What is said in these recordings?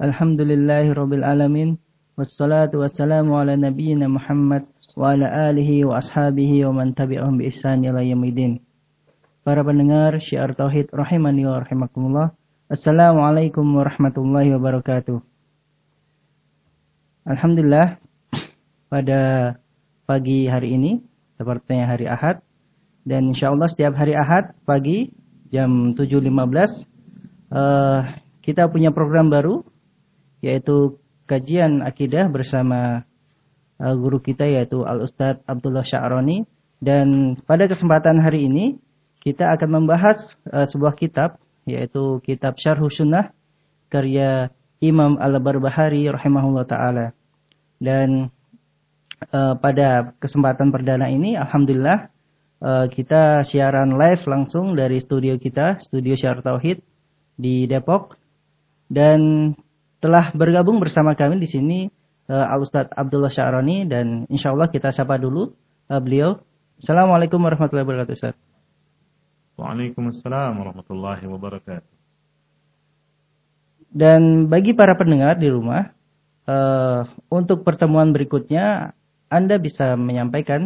Alhamdulillahirabbil alamin. Wassalatu wassalamu ala nabiyyina Muhammad wa ala alihi wa ashabihi wa man tabi'ahum bi ihsan ila yaumil. Para pendengar Syiar Tauhid rahimani wa rahimakumullah. Assalamualaikum warahmatullahi wabarakatuh. Alhamdulillah, pada pagi hari ini sepertinya hari Ahad, dan insyaallah setiap hari Ahad pagi jam 7.15 kita punya program baru, yaitu kajian akidah bersama guru kita, yaitu Al-Ustadz Abdullah Sya'roni. Dan pada kesempatan hari ini kita akan membahas sebuah kitab, yaitu kitab Syarhus Sunnah karya Imam Al-Barbahari rahimahullah ta'ala. Dan pada kesempatan perdana ini alhamdulillah kita siaran live langsung dari studio kita, Studio Syiar Tauhid di Depok. Dan telah bergabung bersama kami di sini Al-Ustadz Abdullah Sya'roni, dan insyaallah kita sapa dulu beliau. Assalamualaikum warahmatullahi wabarakatuh, Ustaz. Waalaikumsalam warahmatullahi wabarakatuh. Dan bagi para pendengar di rumah, untuk pertemuan berikutnya Anda bisa menyampaikan,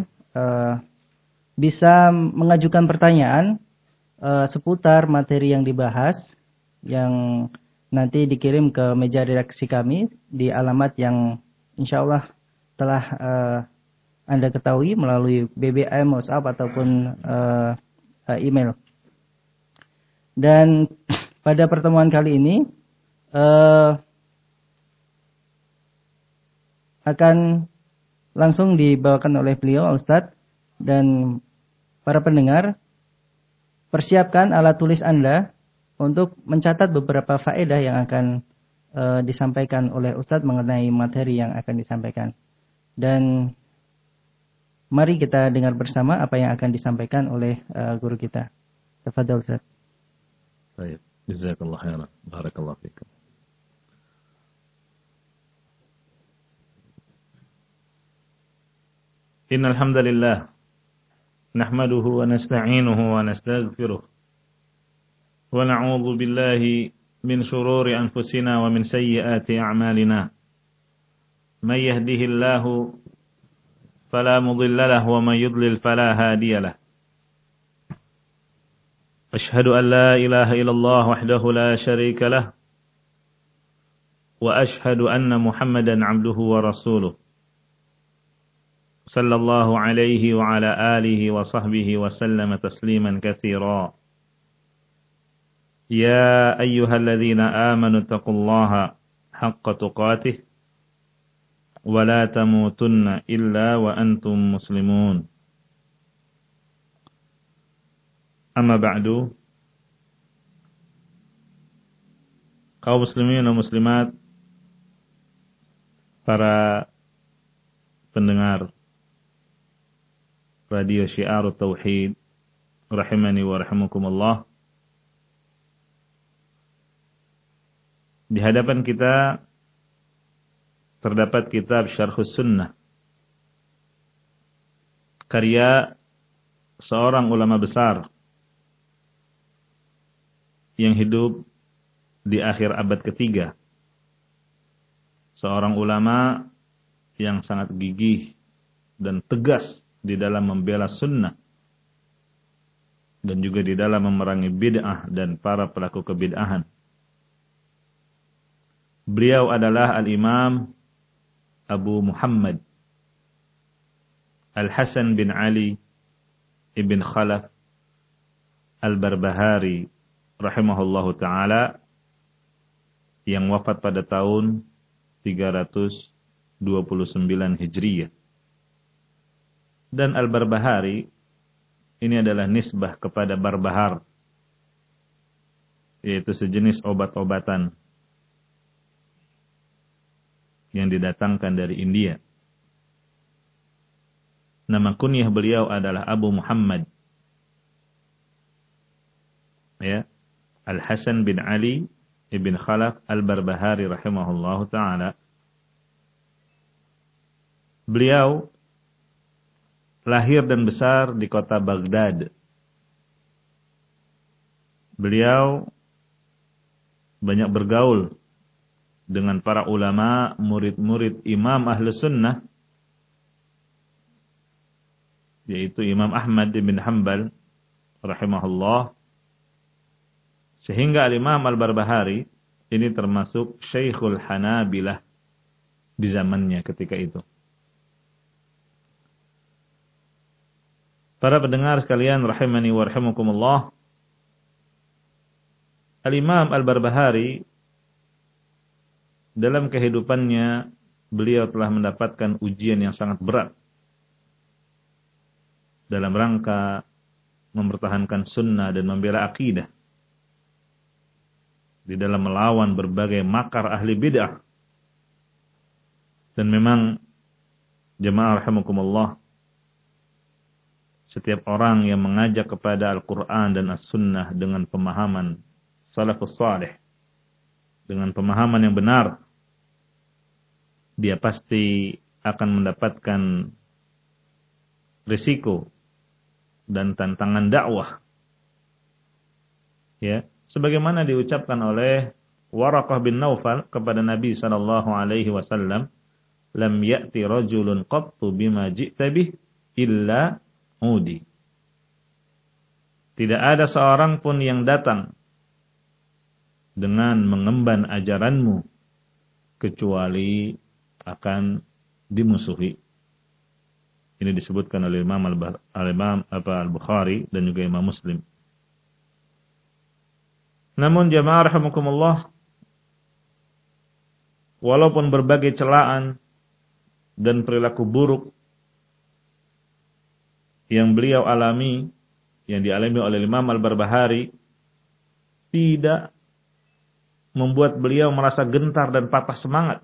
bisa mengajukan pertanyaan seputar materi yang dibahas, yang nanti dikirim ke meja redaksi kami di alamat yang insyaallah telah Anda ketahui melalui BBM, WhatsApp ataupun email. Dan pada pertemuan kali ini akan langsung dibawakan oleh beliau, Ustadz. Dan para pendengar, persiapkan alat tulis Anda untuk mencatat beberapa faedah yang akan disampaikan oleh Ustadz mengenai materi yang akan disampaikan. Dan mari kita dengar bersama apa yang akan disampaikan oleh guru kita. Tafadhol, Ustadz. Baik, jazakallahu khairan. Barakallahu fikum. Innal hamdalillah nahmaduhu wa nasta'inuhu wa nastaghfiruh. ونعوذ بالله من شرور أنفسنا ومن سيئات أعمالنا من يهده الله فلا مضل له ومن يضلل فلا هادي له أشهد أن لا إله إلا الله وحده لا شريك له وأشهد أن محمدا عبده ورسوله صلى الله عليه وعلى آله وصحبه وسلم تسليما كثيرا يا أيها الذين آمنوا اتقوا الله حق تقاته ولا تموتن إلا وأنتم مسلمون أما بعد. Kaum muslimin dan muslimat, para pendengar Radio Syiar Tauhid rahimani wa rahimakumullah, di hadapan kita terdapat kitab Syarhus Sunnah karya seorang ulama besar yang hidup di akhir abad ketiga. Seorang ulama yang sangat gigih dan tegas di dalam membela sunnah dan juga di dalam memerangi bid'ah dan para pelaku kebid'ahan. Beliau adalah Al-Imam Abu Muhammad Al-Hasan bin Ali ibn Khalaf Al-Barbahari rahimahullahu ta'ala, yang wafat pada tahun 329 Hijriyah. Dan Al-Barbahari ini adalah nisbah kepada barbahar, yaitu sejenis obat-obatan yang didatangkan dari India. Nama kunyah beliau adalah Abu Muhammad, ya, Al-Hasan bin Ali ibn Khalaf Al-Barbahari rahimahullahu ta'ala. Beliau lahir dan besar di kota Baghdad. Beliau banyak bergaul dengan para ulama, murid-murid Imam Ahlus Sunnah, yaitu Imam Ahmad bin Hanbal rahimahullah, sehingga Imam Al-Barbahari ini termasuk Syekhul Hanabilah di zamannya ketika itu. Para pendengar sekalian rahimani wa rahimakumullah, Al-Imam Al-Barbahari dalam kehidupannya beliau telah mendapatkan ujian yang sangat berat dalam rangka mempertahankan sunnah dan membela akidah, di dalam melawan berbagai makar ahli bid'ah. Dan memang jemaah rahimakumullah, setiap orang yang mengajak kepada Al-Quran dan As-Sunnah dengan pemahaman salafus salih, dengan pemahaman yang benar, dia pasti akan mendapatkan risiko dan tantangan dakwah. Ya, sebagaimana diucapkan oleh Waraqah bin Naufal kepada Nabi sallallahu alaihi wasallam, "Lam ya'ti rajulun qattu bima ji'ta bih illa udi." Tidak ada seorang pun yang datang dengan mengemban ajaranmu kecuali akan dimusuhi. Ini disebutkan oleh Imam Al-Bukhari dan juga Imam Muslim. Namun jemaah rahimakumullah, walaupun berbagai celaan dan perilaku buruk yang beliau alami, yang dialami oleh Imam Al-Barbahari, tidak membuat beliau merasa gentar dan patah semangat.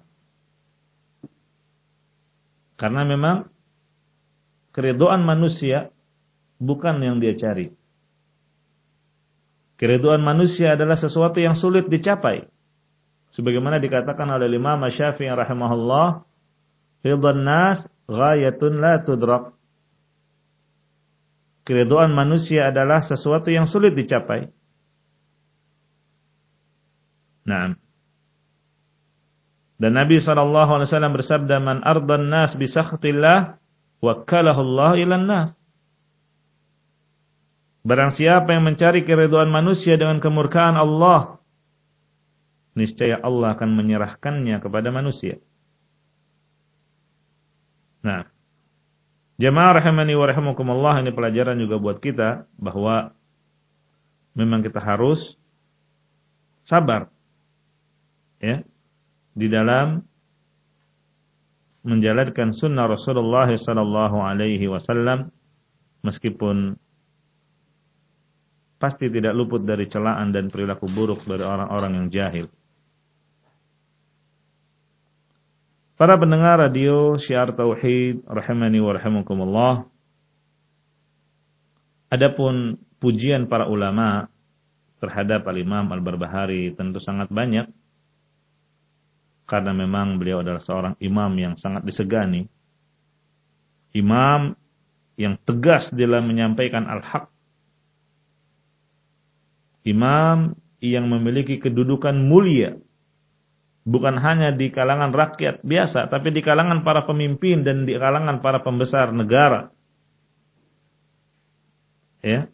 Karena memang keridhaan manusia bukan yang dia cari. Keridhaan manusia adalah sesuatu yang sulit dicapai. Sebagaimana dikatakan oleh Imam Syafi'i rahimahullah, ridhan nas ghayatun la tudrak. Keridhaan manusia adalah sesuatu yang sulit dicapai. Naam. Dan Nabi SAW bersabda, "Man ardan nas bi sakhtillah, wakkalahu Allah ilan nas." Barang siapa yang mencari keridhaan manusia dengan kemurkaan Allah, niscaya Allah akan menyerahkannya kepada manusia. Nah, jemaah rahimani wa rahimakumullah, ini pelajaran juga buat kita bahwa memang kita harus sabar, ya, di dalam menjalankan sunnah Rasulullah sallallahu alaihi wasallam, meskipun pasti tidak luput dari celaan dan perilaku buruk dari orang-orang yang jahil. Para pendengar radio Syiar Tauhid rahimani wa rahimakumullah, adapun pujian para ulama terhadap Al-Imam Al-Barbahari tentu sangat banyak, karena memang beliau adalah seorang imam yang sangat disegani, imam yang tegas dalam menyampaikan al-haq, imam yang memiliki kedudukan mulia, bukan hanya di kalangan rakyat biasa, tapi di kalangan para pemimpin dan di kalangan para pembesar negara. Ya.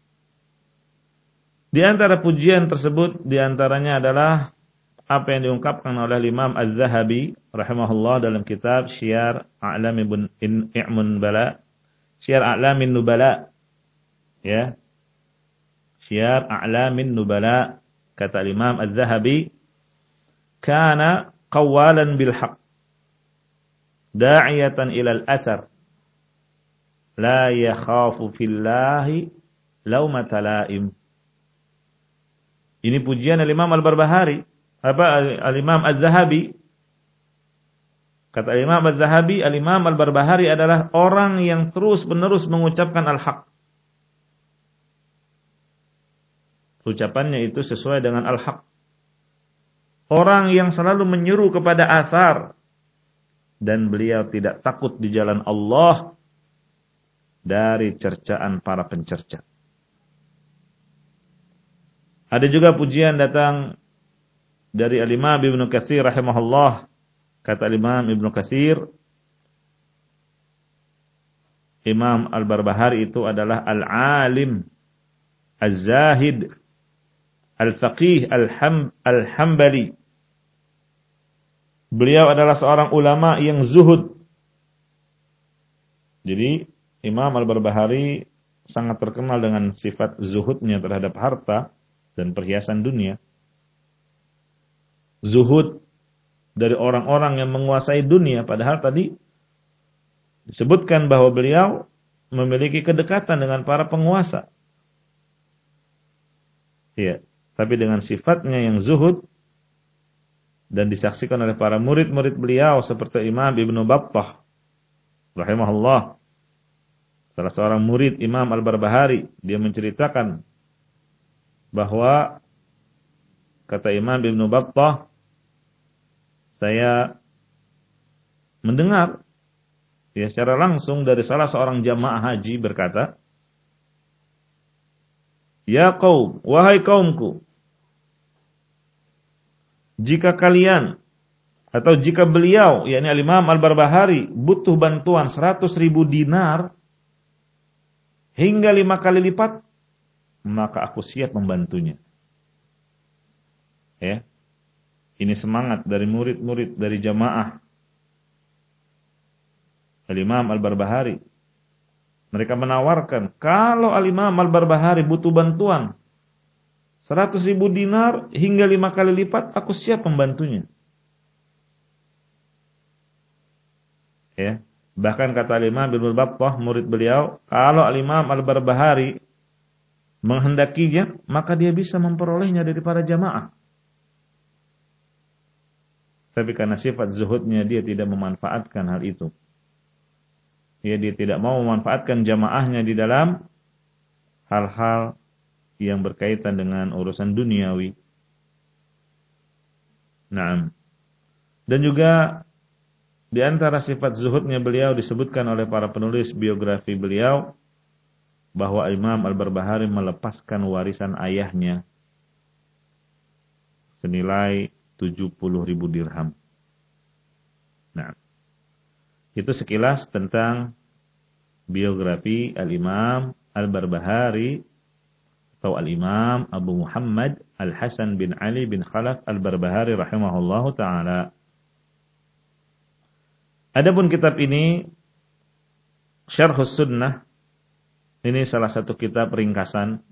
Di antara pujian tersebut, di antaranya adalah apa yang diungkapkan oleh Imam Az-Zahabi rahimahullah dalam kitab Syiar A'lamin Nubala. Syiar A'lamin Nubala. Ya. Syiar A'lamin Nubala, kata Imam Az-Zahabi, kana qawalan bil haqq, da'iyatan ila al-athar, la yakhafu fillahi laumata laim. Ini pujian Imam Al-Barbahari, Al-Imam Az-Zahabi. Kata Imam Az-Zahabi, Al-Imam Al-Barbahari adalah orang yang terus-menerus mengucapkan al-haq. Ucapannya itu sesuai dengan al-haq. Orang yang selalu menyeru kepada athar, dan beliau tidak takut di jalan Allah dari cercaan para pencerca. Ada juga pujian datang dari Al-Imam Ibnu Katsir rahimahullah, kata Imam Ibnu Katsir, Imam Al-Barbahari itu adalah al-alim, az-zahid, al-faqih, al-hambali. Beliau adalah seorang ulama yang zuhud. Jadi Imam Al-Barbahari sangat terkenal dengan sifat zuhudnya terhadap harta dan perhiasan dunia. Zuhud dari orang-orang yang menguasai dunia, padahal tadi disebutkan bahwa beliau memiliki kedekatan dengan para penguasa. Iya, tapi dengan sifatnya yang zuhud dan disaksikan oleh para murid-murid beliau seperti Imam Ibnu Battah rahimahullah. Salah seorang murid Imam Al-Barbahari, dia menceritakan bahwa kata Imam Ibnu Battah, saya mendengar secara langsung dari salah seorang jamaah haji berkata, "Ya qaum, wahai kaumku, jika kalian atau jika beliau, yakni Al-Imam Al-Barbahari, butuh bantuan 100.000 dinar hingga 5 kali lipat, maka aku siap membantunya." Ya. Ini semangat dari murid-murid dari jamaah Al-Imam Al-Barbahari. Mereka menawarkan, kalau Al-Imam Al-Barbahari butuh bantuan 100.000 dinar hingga 5 kali lipat, aku siap membantunya. Ya. Bahkan kata Al-Imam Ibnu Battah, murid beliau, kalau Al-Imam Al-Barbahari menghendakinya, maka dia bisa memperolehnya dari para jamaah. Tapi karena sifat zuhudnya, dia tidak memanfaatkan hal itu. Dia tidak mau memanfaatkan jamaahnya di dalam hal-hal yang berkaitan dengan urusan duniawi. Naam. Dan juga di antara sifat zuhudnya beliau disebutkan oleh para penulis biografi beliau bahwa Imam Al-Barbahari melepaskan warisan ayahnya senilai 70.000 dirham. Nah, itu sekilas tentang biografi Al-Imam Al-Barbahari atau Al-Imam Abu Muhammad Al-Hasan bin Ali bin Khalaf Al-Barbahari rahimahullahu ta'ala. Adapun kitab ini, Syarhus Sunnah, ini salah satu kitab ringkasan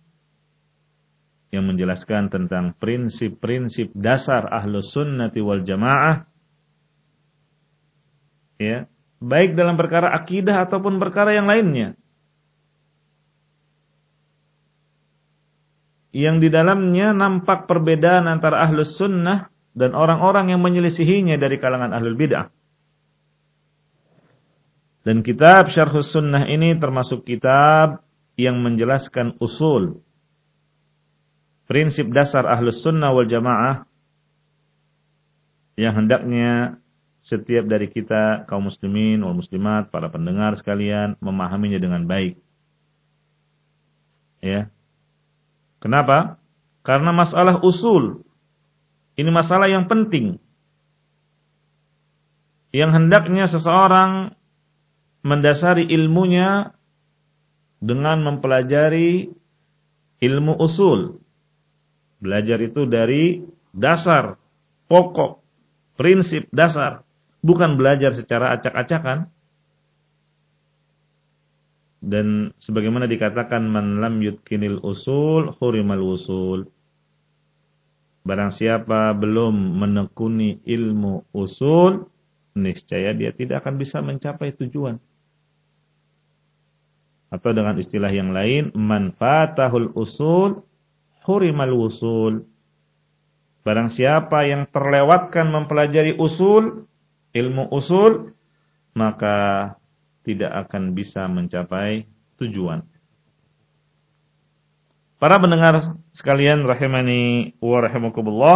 yang menjelaskan tentang prinsip-prinsip dasar Ahlus Sunnati wal Jamaah, ya, baik dalam perkara akidah ataupun perkara yang lainnya, yang di dalamnya nampak perbedaan antara Ahlus Sunnah dan orang-orang yang menyelisihinya dari kalangan Ahlul Bid'ah. Dan kitab Syarhus Sunnah ini termasuk kitab yang menjelaskan usul, prinsip dasar Ahlus Sunnah wal Jamaah yang hendaknya setiap dari kita, kaum muslimin wal muslimat, para pendengar sekalian, memahaminya dengan baik. Ya. Kenapa? Karena masalah usul ini masalah yang penting, yang hendaknya seseorang mendasari ilmunya dengan mempelajari ilmu usul. Belajar itu dari dasar, pokok, prinsip dasar. Bukan belajar secara acak-acakan. Dan sebagaimana dikatakan, man lam yutkinil usul hurimal usul. Barang siapa belum menekuni ilmu usul, niscaya dia tidak akan bisa mencapai tujuan. Atau dengan istilah yang lain, man fatahul usul hurimal wusul. Barang siapa yang terlewatkan mempelajari usul, ilmu usul, maka tidak akan bisa mencapai tujuan. Para pendengar sekalian rahimani wa rahimakumullah,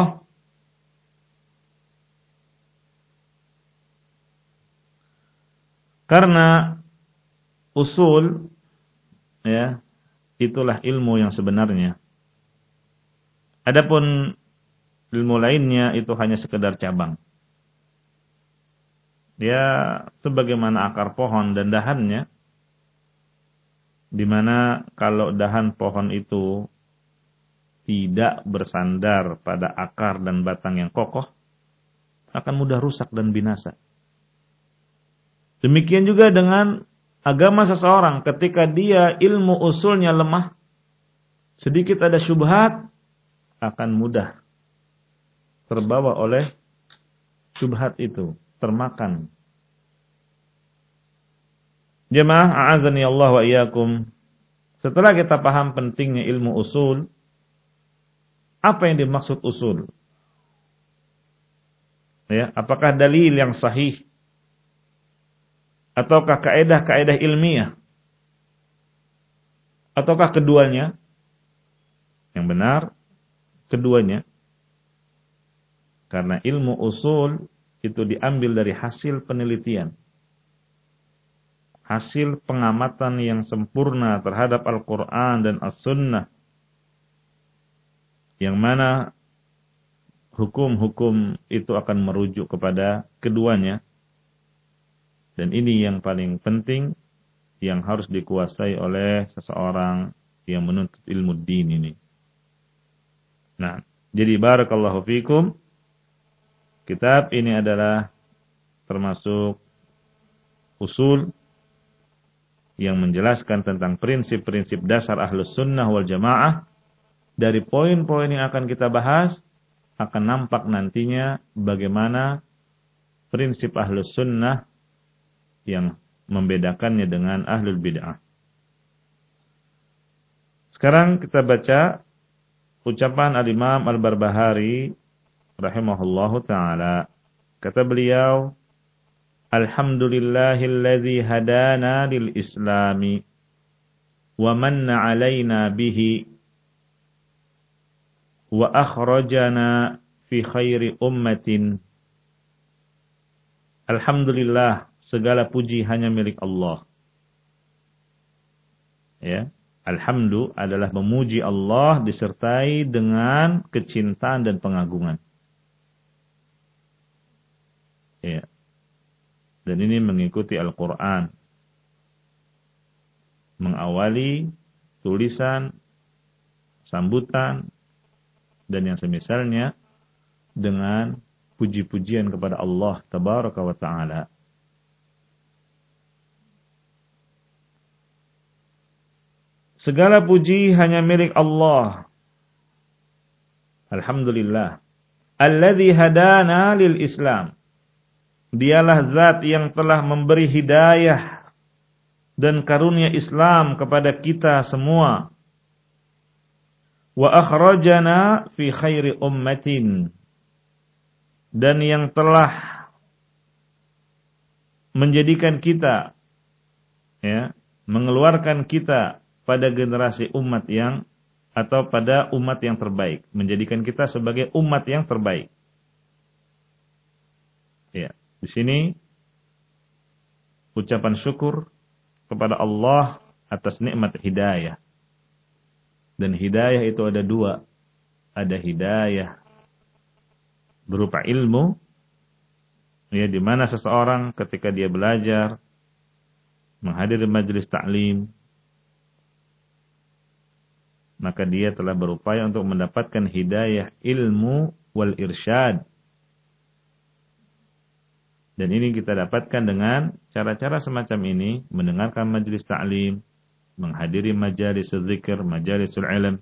karena usul, ya, itulah ilmu yang sebenarnya. Adapun ilmu lainnya itu hanya sekedar cabang. Dia sebagaimana akar pohon dan dahannya, di mana kalau dahan pohon itu tidak bersandar pada akar dan batang yang kokoh, akan mudah rusak dan binasa. Demikian juga dengan agama seseorang, ketika dia ilmu usulnya lemah, sedikit ada syubhat, akan mudah terbawa oleh syubhat itu, termakan. Jemaah a'azani Allah wa iyyakum. Setelah kita paham pentingnya ilmu usul, apa yang dimaksud usul? Ya, apakah dalil yang sahih ataukah kaidah-kaidah ilmiah? Ataukah keduanya? Yang benar keduanya. Karena ilmu usul itu diambil dari hasil penelitian, hasil pengamatan yang sempurna terhadap Al-Quran dan As-Sunnah, yang mana hukum-hukum itu akan merujuk kepada keduanya. Dan ini yang paling penting, yang harus dikuasai oleh seseorang yang menuntut ilmu din ini. Nah, jadi barakallahu fikum, kitab ini adalah termasuk usul yang menjelaskan tentang prinsip-prinsip dasar Ahlus Sunnah wal Jamaah. Dari poin-poin yang akan kita bahas, akan nampak nantinya bagaimana prinsip Ahlus Sunnah yang membedakannya dengan Ahlul Bid'ah. Sekarang kita baca ucapan Al-Imam Al-Barbahari rahimahullahu ta'ala. Kata beliau, Alhamdulillahilladzi hadana lil islami wa manna alaina bihi wa akhrajana fi khairi ummatin. Alhamdulillah, segala puji hanya milik Allah. Ya, alhamdu adalah memuji Allah disertai dengan kecintaan dan pengagungan. Ya. Dan ini mengikuti Al-Quran. Mengawali tulisan, sambutan, dan yang semisalnya dengan puji-pujian kepada Allah Tabaraka wa Ta'ala. Segala puji hanya milik Allah. Alhamdulillah. Alladzi hadana lil Islam. Dialah zat yang telah memberi hidayah dan karunia Islam kepada kita semua. Wa akhrajana fi khairi ummatin. Dan yang telah menjadikan kita, ya, mengeluarkan kita pada generasi umat yang, atau pada umat yang terbaik, menjadikan kita sebagai umat yang terbaik. Ya, di sini ucapan syukur kepada Allah atas nikmat hidayah. Dan hidayah itu ada dua. Ada hidayah berupa ilmu, ya, di mana seseorang ketika dia belajar, menghadiri majelis ta'lim, maka dia telah berupaya untuk mendapatkan hidayah ilmu wal irsyad. Dan ini kita dapatkan dengan cara-cara semacam ini, mendengarkan majelis ta'lim, menghadiri majalis zikir, majalisul ilm.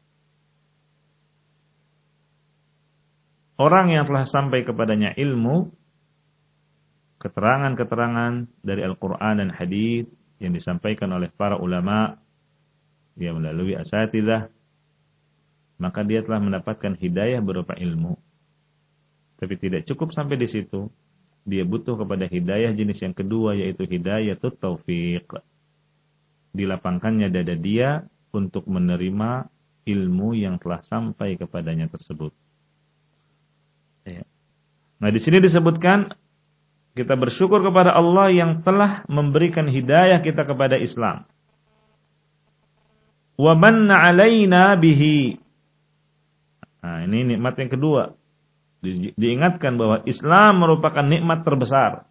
Orang yang telah sampai kepadanya ilmu, keterangan-keterangan dari Al-Quran dan hadis yang disampaikan oleh para ulama, dia melalui asatidzah, maka dia telah mendapatkan hidayah berupa ilmu. Tapi tidak cukup sampai di situ. Dia butuh kepada hidayah jenis yang kedua, yaitu hidayatut taufiq. Dilapangkannya dada dia untuk menerima ilmu yang telah sampai kepadanya tersebut. Ya. Nah, di sini disebutkan kita bersyukur kepada Allah yang telah memberikan hidayah kita kepada Islam. Wa manna alaina bihi. Nah, ini nikmat yang kedua. Diingatkan bahwa Islam merupakan nikmat terbesar.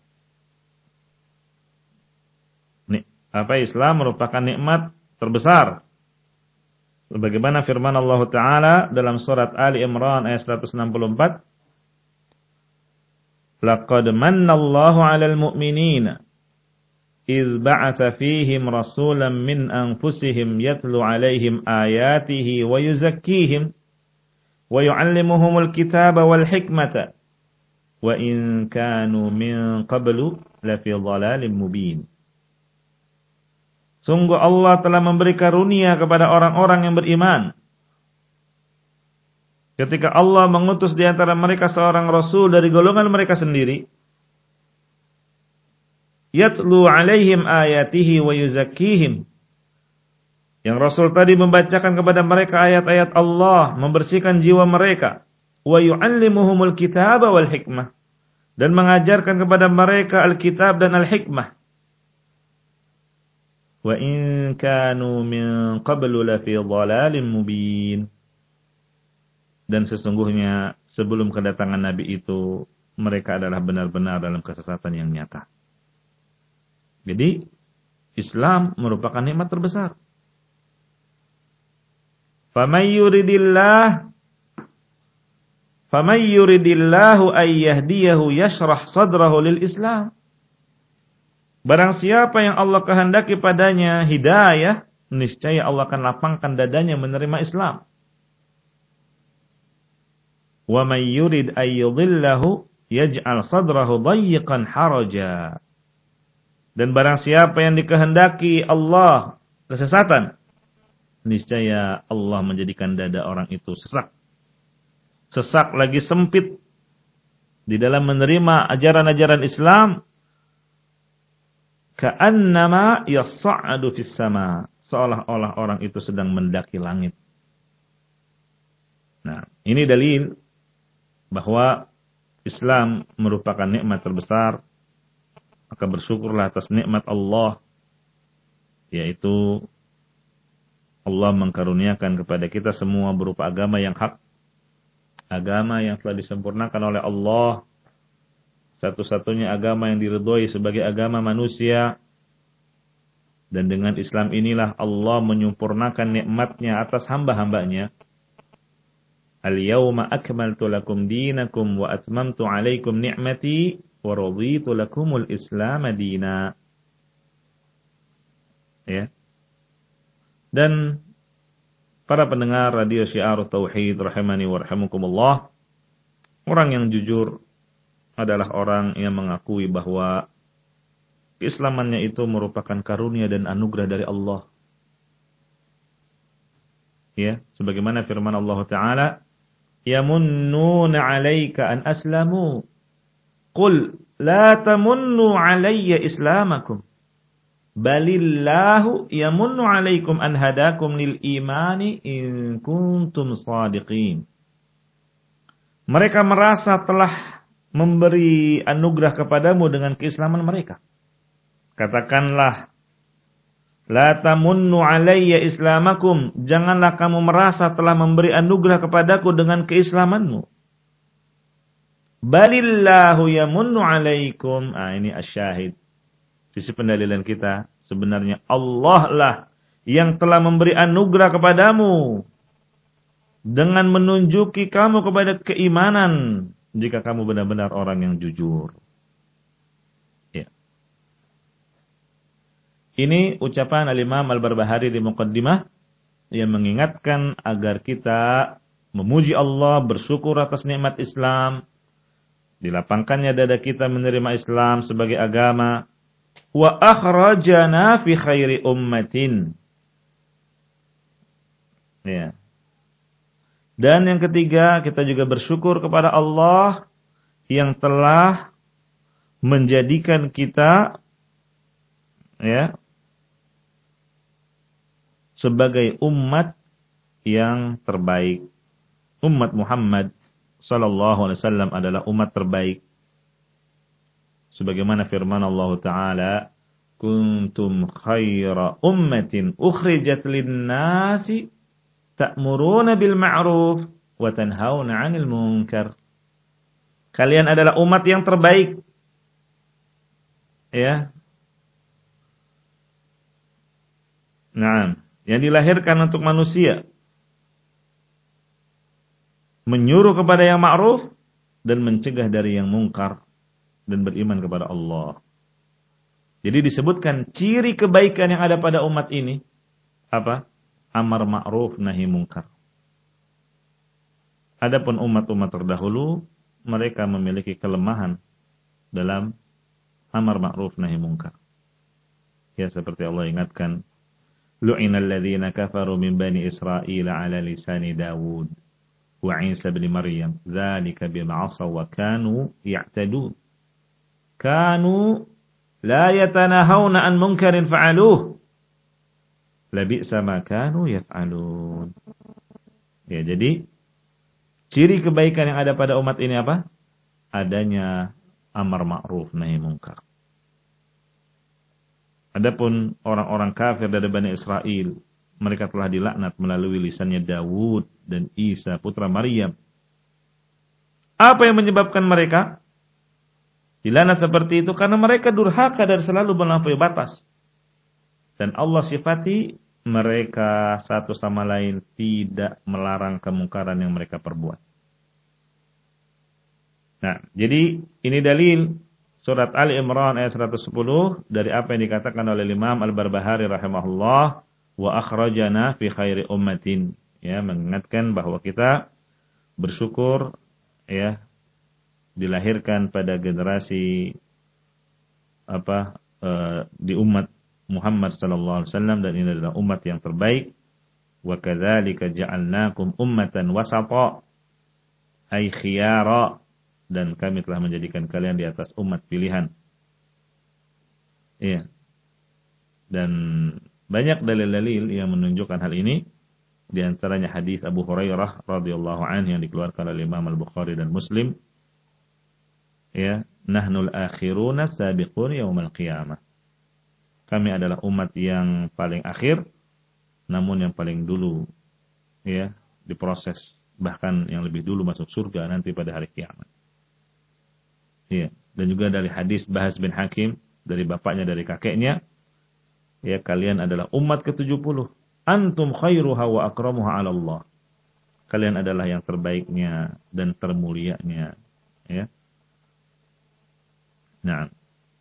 Islam merupakan nikmat terbesar. Sebagaimana firman Allah Ta'ala dalam surat Ali Imran ayat 164. Laqad manna Allahu 'alal mu'minina idz ba'atsa fihim rasulan min anfusihim yatlu 'alaihim ayatihi wa yuzakkihim wa yu'allimuhumul kitaba wal hikmata wa in kanu min qablu lafi dhalalin mubin. Sungguh Allah telah memberi karunia kepada orang-orang yang beriman ketika Allah mengutus di antara mereka seorang rasul dari golongan mereka sendiri, yatlu 'alaihim ayatihi wa yuzakkihim. Yang Rasul tadi membacakan kepada mereka ayat-ayat Allah, membersihkan jiwa mereka. Wa yu'allimuhumul kitaba wal hikmah. Dan mengajarkan kepada mereka Alkitab dan Al-Hikmah. Wa in kanu min qablu lafi dhalalin mubin. Dan sesungguhnya sebelum kedatangan Nabi itu, mereka adalah benar-benar dalam kesesatan yang nyata. Jadi, Islam merupakan nikmat terbesar. Faman yuridillahu ayyahdiyahu yashrah sadrahu lil Islam. Barang siapa yang Allah kehendaki padanya hidayah, niscaya Allah akan lapangkan dadanya menerima Islam. Wa man yurid ayyudhillahu yaj'al sadrahu dayyiqan haraja. Dan barang siapa yang dikehendaki Allah kesesatan, niscaya Allah menjadikan dada orang itu sesak. Sesak lagi sempit di dalam menerima ajaran-ajaran Islam. Ka'annama yas'adu fis sama. Seolah-olah orang itu sedang mendaki langit. Nah, ini dalil bahwa Islam merupakan nikmat terbesar. Maka bersyukurlah atas nikmat Allah, yaitu Allah mengkaruniakan kepada kita semua berupa agama yang hak, agama yang telah disempurnakan oleh Allah, satu-satunya agama yang diridhoi sebagai agama manusia. Dan dengan Islam inilah Allah menyempurnakan nikmatnya atas hamba-hambanya. Al-yawma akmaltu lakum dinakum wa atmamtu alaikum ni'mati wa raditu lakumul Islam madina. Ya. Dan para pendengar radio Syiar Tauhid rahimani wa rahimakumullah, orang yang jujur adalah orang yang mengakui bahwa keislamannya itu merupakan karunia dan anugerah dari Allah. Ya, sebagaimana firman Allah Ta'ala, yamunnuna 'alaika an aslamu. Qul la tamunnu 'alayya islamakum. Balillahu yamunnu 'alaikum an hadakum lil imani in kuntum shadiqin. Mereka merasa telah memberi anugerah kepadamu dengan keislaman mereka. Katakanlah, la tamunnu 'alayya islamakum. Janganlah kamu merasa telah memberi anugerah kepadaku dengan keislamanmu. Balillahu yamunnu 'alaikum. Ini asyahid. Sisi pendalilan kita, sebenarnya Allah lah yang telah memberi anugerah kepadamu dengan menunjuki kamu kepada keimanan jika kamu benar-benar orang yang jujur. Ya. Ini ucapan Al-Imam Al-Barbahari di Muqaddimah yang mengingatkan agar kita memuji Allah, bersyukur atas nikmat Islam, dilapangkannya dada kita menerima Islam sebagai agama. Wa akhrajana fi khairi ummatin. Ya. Dan yang ketiga, kita juga bersyukur kepada Allah yang telah menjadikan kita sebagai umat yang terbaik. Umat Muhammad sallallahu alaihi wasallam adalah umat terbaik. Sebagaimana firman Allah Ta'ala, kuntum khaira ummatin ukhrijat lin-nasi ta'muruna bil ma'ruf wa tanhauna 'anil munkar. Kalian adalah umat yang terbaik. Ya. Nah, yang dilahirkan untuk manusia. Menyuruh kepada yang ma'ruf dan mencegah dari yang mungkar dan beriman kepada Allah. Jadi disebutkan ciri kebaikan yang ada pada umat ini apa? Amar ma'ruf nahi mungkar. Adapun umat-umat terdahulu mereka memiliki kelemahan dalam amar ma'ruf nahi mungkar. Ya seperti Allah ingatkan, lu'inal ladzina kafaru min bani Israil 'ala lisani Dawud wa Isa bin Maryam dzalika bima 'asaw wa kanu ya'tadun. Kanu la yatanahawna an munkarin fa'aluh. Labi'sa ma kanu yaf'alun. Ya, jadi ciri kebaikan yang ada pada umat ini apa? Adanya amar ma'ruf nahi munkar. Adapun orang-orang kafir dari Bani Israel, mereka telah dilaknat melalui lisannya Dawud dan Isa putra Maryam. Apa yang menyebabkan mereka dilaknat seperti itu? Karena mereka durhaka dan selalu melampaui batas. Dan Allah sifati mereka satu sama lain tidak melarang kemungkaran yang mereka perbuat. Nah, jadi ini dalil surat Ali Imran ayat 110 dari apa yang dikatakan oleh Imam Al-Barbahari rahimahullah, wa akhrajana fi khairi ummatin, ya, mengingatkan bahwa kita bersyukur ya dilahirkan pada generasi di umat Muhammad sallallahu alaihi wasallam, dan ini adalah umat yang terbaik. Wa kadzalika ja'alnakum ummatan wasata ay khiyara, dan kami telah menjadikan kalian di atas umat pilihan. Iya. Dan banyak dalil-dalil yang menunjukkan hal ini, di antaranya hadis Abu Hurairah radhiyallahu anhu yang dikeluarkan oleh Imam Al-Bukhari dan Muslim. Ya, nahnul akhiruna sabiqun yaumal qiyamah. Kami adalah umat yang paling akhir, namun yang paling dulu ya diproses, bahkan yang lebih dulu masuk surga nanti pada hari kiamat. Ya, dan juga dari hadis Bahas bin Hakim dari bapaknya dari kakeknya, ya, kalian adalah umat ke-70. Antum khairuha wa akramuha 'ala Allah. Kalian adalah yang terbaiknya dan termulianya, ya. Nah,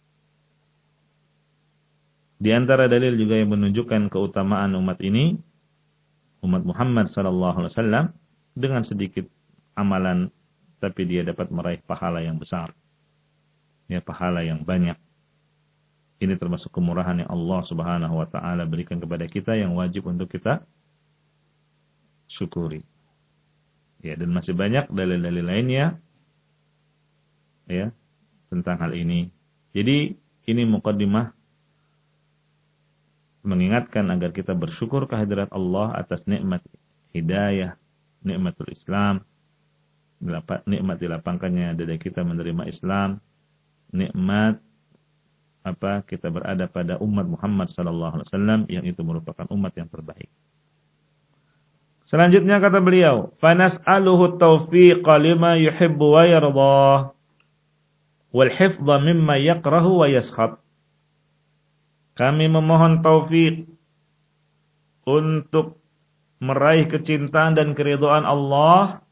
di antara dalil juga yang menunjukkan keutamaan umat ini, umat Muhammad sallallahu alaihi wasallam, dengan sedikit amalan tapi dia dapat meraih pahala yang besar. Ya, pahala yang banyak. Ini termasuk kemurahan yang Allah Subhanahu wa taala berikan kepada kita yang wajib untuk kita syukuri. Ya, dan masih banyak dalil-dalil lainnya ya tentang hal ini. Jadi ini muqaddimah mengingatkan agar kita bersyukur kehadirat Allah atas nikmat hidayah, nikmatul Islam, nikmat dilapangkannya dada kita menerima Islam, nikmat kita berada pada umat Muhammad sallallahu alaihi wasallam yang itu merupakan umat yang terbaik. Selanjutnya kata beliau, fanas'aluhu taufiqa lima yuhibbu wa yardah wal hifdha mimma yakrahu wa yaskhat. Kami memohon taufik untuk meraih kecintaan dan keridhaan Allah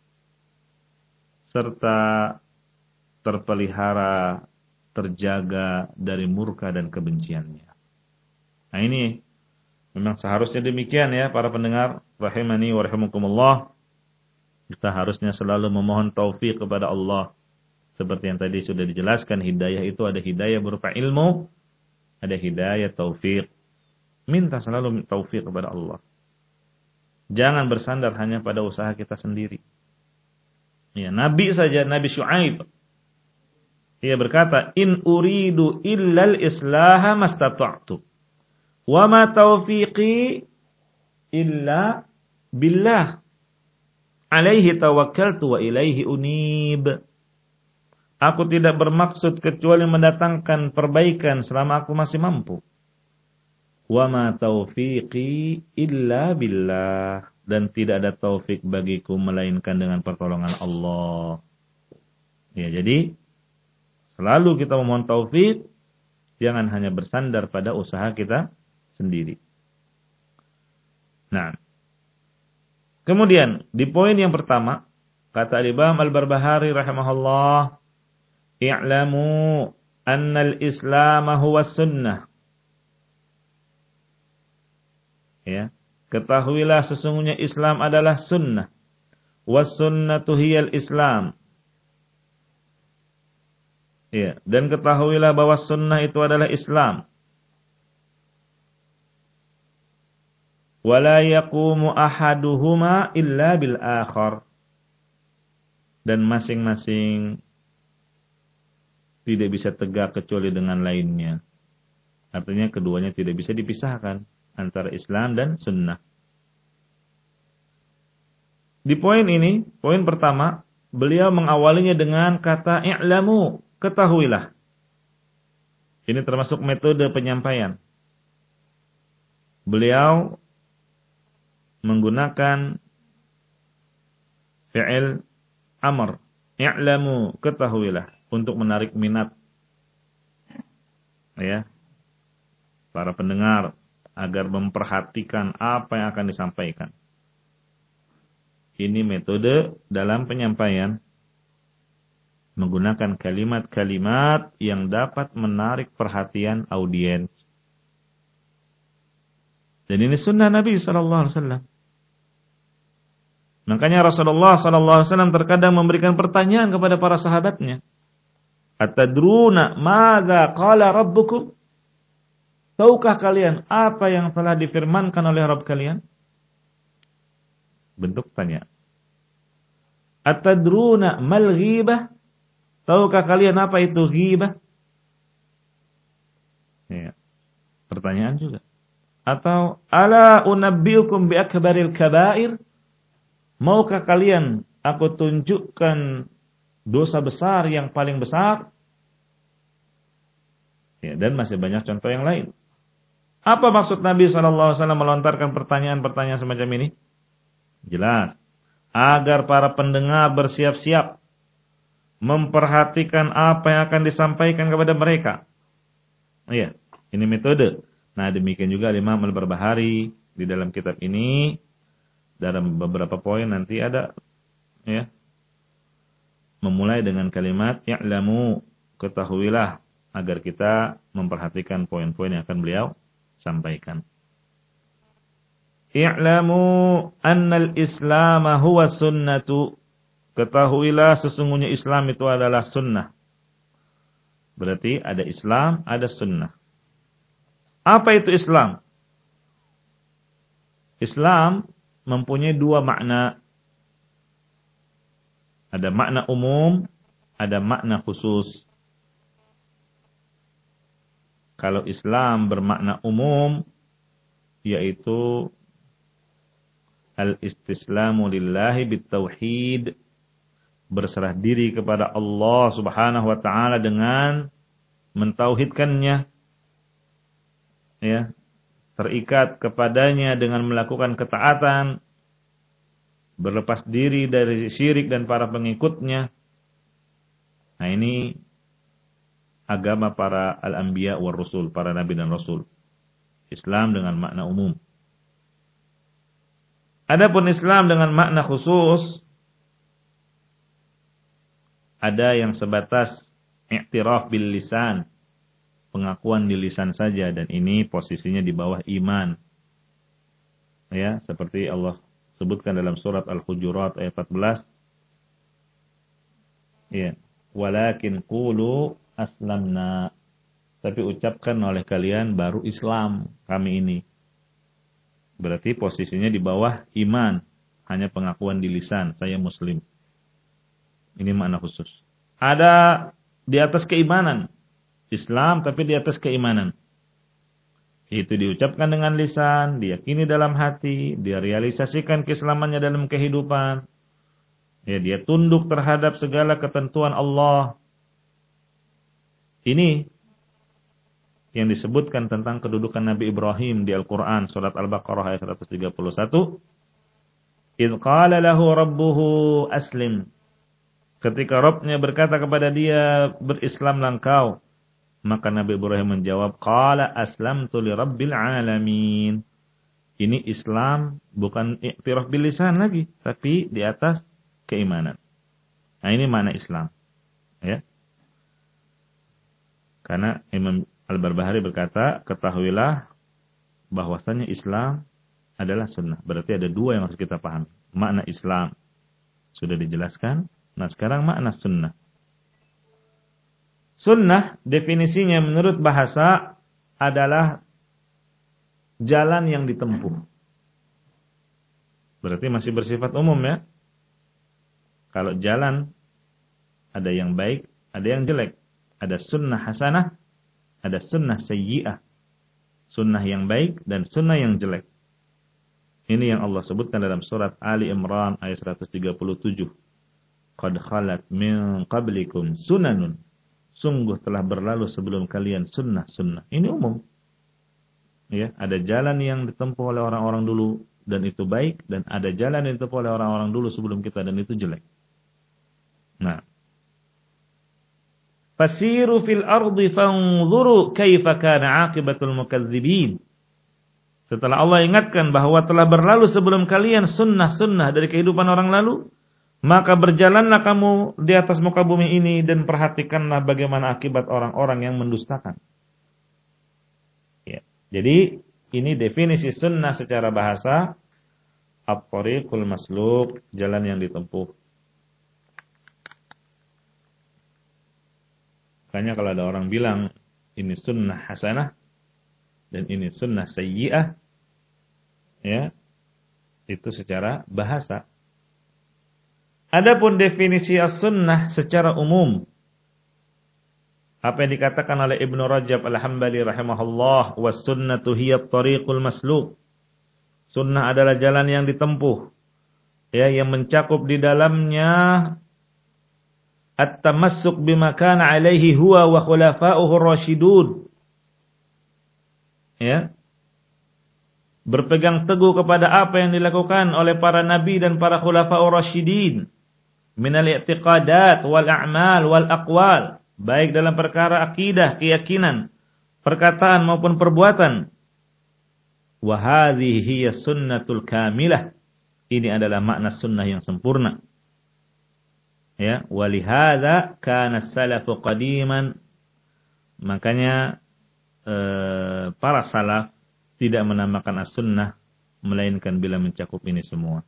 serta terpelihara, terjaga dari murka dan kebenciannya. Nah, ini memang seharusnya demikian ya para pendengar rahimani wa rahimakumullah. Kita harusnya selalu memohon taufik kepada Allah. Seperti yang tadi sudah dijelaskan, hidayah itu ada hidayah berupa ilmu, ada hidayah taufik. Minta selalu taufik kepada Allah. Jangan bersandar hanya pada usaha kita sendiri. Ya, Nabi saja, Nabi Syuaib, ia berkata, in uridu illal islaha mastata'tu wa ma taufiqi illa billah alaihi tawakkaltu wa ilaihi unib. Aku tidak bermaksud kecuali mendatangkan perbaikan selama aku masih mampu. Wa ma taufiqi illa billah. dan tidak ada taufik bagiku melainkan dengan pertolongan Allah. Ya, jadi selalu kita memohon taufik, jangan hanya bersandar pada usaha kita sendiri. Nah, kemudian di poin yang pertama, kata Imam Al-Barbahari rahimahullah, "I'lamu anna al-Islam huwa sunnah." Ya, ketahuilah sesungguhnya Islam adalah sunnah. Was sunnatu hiyal Islam. Ya, dan ketahuilah bahwa sunnah itu adalah Islam. Wala yaqumu ahaduhuma illa bil akhar. Dan masing-masing tidak bisa tegak kecuali dengan lainnya. Artinya keduanya tidak bisa dipisahkan antara Islam dan sunnah. Di poin ini, poin pertama, beliau mengawalinya dengan kata i'lamu, ketahuilah. Ini termasuk metode penyampaian. Beliau menggunakan fi'il amr, i'lamu, ketahuilah, untuk menarik minat ya para pendengar agar memperhatikan apa yang akan disampaikan. Ini metode dalam penyampaian, menggunakan kalimat-kalimat yang dapat menarik perhatian audiens. Dan ini sunnah Nabi SAW. Makanya Rasulullah SAW terkadang memberikan pertanyaan kepada para sahabatnya. Atadruna madza qala rabbukum? Tahukah kalian apa yang telah difirmankan oleh Rabb kalian? Bentuk tanya. Atadruna mal ghibah? Tahukah kalian apa itu ghibah? Ya. Pertanyaan juga. Atau ala unabbiukum bi akbaril kabair? Maukah kalian aku tunjukkan dosa besar yang paling besar? Ya, dan masih banyak contoh yang lain. Apa maksud Nabi SAW melontarkan pertanyaan-pertanyaan semacam ini? Jelas. Agar para pendengar bersiap-siap memperhatikan apa yang akan disampaikan kepada mereka. Iya, ini metode. Nah, demikian juga Imam Al-Barbahari di dalam kitab ini, dalam beberapa poin nanti ada ya, memulai dengan kalimat ya'lamu, ketahuilah, agar kita memperhatikan poin-poin yang akan beliau sampaikan. I'lamu annal Islam huwa sunnatu, ketahuilah sesungguhnya Islam itu adalah sunnah. Berarti ada Islam, ada sunnah. Apa itu Islam? Islam mempunyai dua makna. Ada makna umum, ada makna khusus. Kalau Islam bermakna umum, yaitu al-istislamu lillahi bitauhid, berserah diri kepada Allah Subhanahu wa taala dengan mentauhidkannya, ya, terikat kepadanya dengan melakukan ketaatan, berlepas diri dari syirik dan para pengikutnya. Nah, ini agama para al-anbiya war rasul, para nabi dan rasul. Islam dengan makna umum. Adapun Islam dengan makna khusus, ada yang sebatas i'tiraf bil lisan, pengakuan di lisan saja, dan ini posisinya di bawah iman. Ya, seperti Allah sebutkan dalam surat Al-Hujurat ayat 14. Ya, walakin qulu aslamna. Tapi ucapkan oleh kalian baru Islam kami ini. Berarti posisinya di bawah iman, hanya pengakuan di lisan, saya muslim. Ini makna khusus. Ada di atas keimanan, Islam tapi di atas keimanan. Itu diucapkan dengan lisan, diyakini dalam hati, dia realisasikan keislamannya dalam kehidupan. Ya, dia tunduk terhadap segala ketentuan Allah. Ini yang disebutkan tentang kedudukan Nabi Ibrahim di Al-Quran, surat Al-Baqarah ayat 131. idz qala lahu rabbuhu aslim. Ketika Rabbnya berkata kepada dia, berislamlah engkau. Maka Nabi Ibrahim menjawab, qala aslamtu li rabbil alamin. Ini Islam bukan i'tiraf bil lisan lagi, tapi di atas keimanan. Nah, ini makna Islam. Ya. Karena Imam Al-Barbahari berkata, ketahuilah bahwasanya Islam adalah sunnah. Berarti ada dua yang harus kita pahami. Makna Islam sudah dijelaskan. Nah, sekarang makna sunnah. Sunnah definisinya menurut bahasa adalah jalan yang ditempuh. Berarti masih bersifat umum ya. Kalau jalan ada yang baik, ada yang jelek. Ada sunnah hasanah, ada sunnah sayyi'ah. Sunnah yang baik dan sunnah yang jelek. Ini yang Allah sebutkan dalam surat Ali Imran ayat 137. Qad khalat min qablikum sunanun. Sungguh telah berlalu sebelum kalian sunnah-sunnah. Ini umum. Ya, ada jalan yang ditempuh oleh orang-orang dulu dan itu baik, dan ada jalan yang ditempuh oleh orang-orang dulu sebelum kita dan itu jelek. Nah, fasiru fil ardi fanzuru kaifa kana aqibatul mukadzibin. Setelah Allah ingatkan bahwa telah berlalu sebelum kalian sunnah-sunnah dari kehidupan orang lalu, maka berjalanlah kamu di atas muka bumi ini dan perhatikanlah bagaimana akibat orang-orang yang mendustakan. Ya. Jadi ini definisi sunnah secara bahasa, at-tariqul masluk, jalan yang ditempuh. Makanya kalau ada orang bilang ini sunnah hasanah dan ini sunnah sayyi'ah, ya, itu secara bahasa. Adapun definisi as-sunnah secara umum, apa yang dikatakan oleh Ibnu Rajab Al-Hambali rahimahullah, was-sunnatu hiya at-tariqul masluk. Sunnah adalah jalan yang ditempuh, ya, yang mencakup di dalamnya at-tamassuk bima kana alaihi huwa wa khulafa'uhu rasyidun. Ya. Berpegang teguh kepada apa yang dilakukan oleh para nabi dan para khulafa'ur rasyidin minal i'tiqadat wal a'mal wal aqwal, baik dalam perkara akidah, keyakinan, perkataan maupun perbuatan. Wa hadhihi hiya sunnatul kamilah. Ini adalah makna sunnah yang sempurna. Ya, walihada kana salafu qadiman. Makanya para salaf tidak menamakan as-sunnah melainkan bila mencakup ini semua.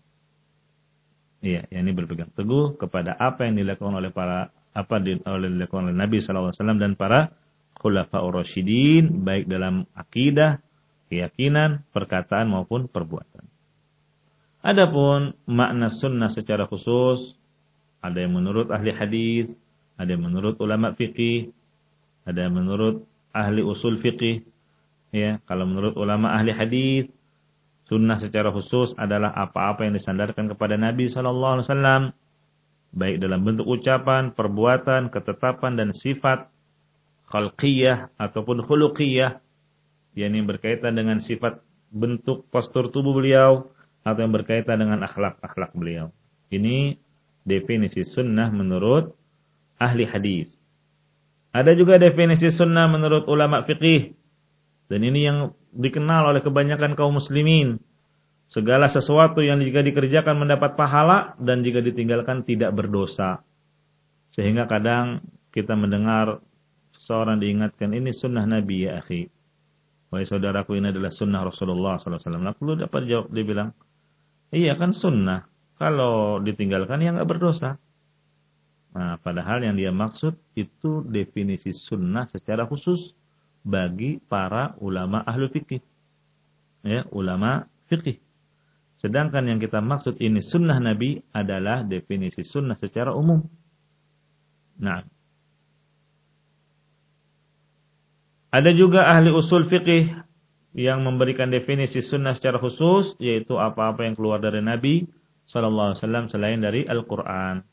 Iya, yakni berpegang teguh kepada apa yang dilakukan oleh dilakukan oleh Nabi sallallahu alaihi wasallam dan para khulafaur rasyidin, baik dalam akidah, keyakinan, perkataan maupun perbuatan. Adapun makna sunnah secara khusus, ada yang menurut ahli hadis, ada yang menurut ulama fikih, ada yang menurut ahli usul fikih. Ya, kalau menurut ulama ahli hadis, sunnah secara khusus adalah apa-apa yang disandarkan kepada Nabi sallallahu alaihi wasallam, baik dalam bentuk ucapan, perbuatan, ketetapan dan sifat khalqiyah ataupun khuluqiyah, yakni berkaitan dengan sifat bentuk postur tubuh beliau atau yang berkaitan dengan akhlak-akhlak beliau. Ini definisi sunnah menurut ahli hadis. Ada juga definisi sunnah menurut ulama fikih. Dan ini yang dikenal oleh kebanyakan kaum muslimin. Segala sesuatu yang jika dikerjakan mendapat pahala dan jika ditinggalkan tidak berdosa. Sehingga kadang kita mendengar seseorang diingatkan, ini sunnah Nabi ya akhi. Wahai saudaraku, ini adalah sunnah Rasulullah SAW. Lalu dapat jawab, dia bilang, iya kan sunnah. Kalau ditinggalkan ya nggak berdosa. Nah, padahal yang dia maksud itu definisi sunnah secara khusus bagi para ulama ahlu fikih. Ya, ulama fikih. Sedangkan yang kita maksud ini sunnah Nabi adalah definisi sunnah secara umum. Nah, ada juga ahli usul fikih yang memberikan definisi sunnah secara khusus, yaitu apa-apa yang keluar dari Nabi sallallahu alaihi wasallam selain dari Al-Qur'an.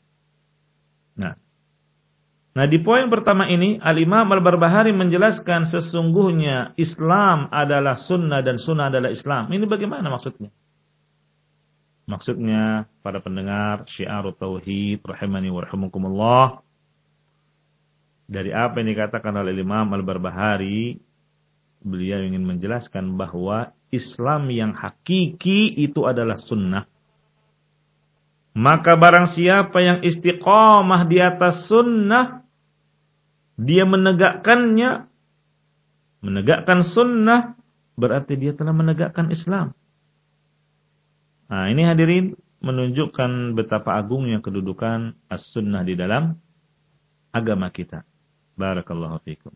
Nah, di poin pertama ini Al-Imam Al-Barbahari menjelaskan sesungguhnya Islam adalah sunnah dan sunnah adalah Islam. Ini bagaimana maksudnya? Maksudnya para pendengar Syiarut Tauhid rahimani wa rahimakumullah, dari apa yang dikatakan oleh Imam Al-Barbahari, beliau ingin menjelaskan bahwa Islam yang hakiki itu adalah sunnah. Maka barang siapa yang istiqamah di atas sunnah, dia menegakkannya, menegakkan sunnah, berarti dia telah menegakkan Islam. Nah, ini hadirin menunjukkan betapa agungnya kedudukan as-sunnah di dalam agama kita. Barakallahu fikum.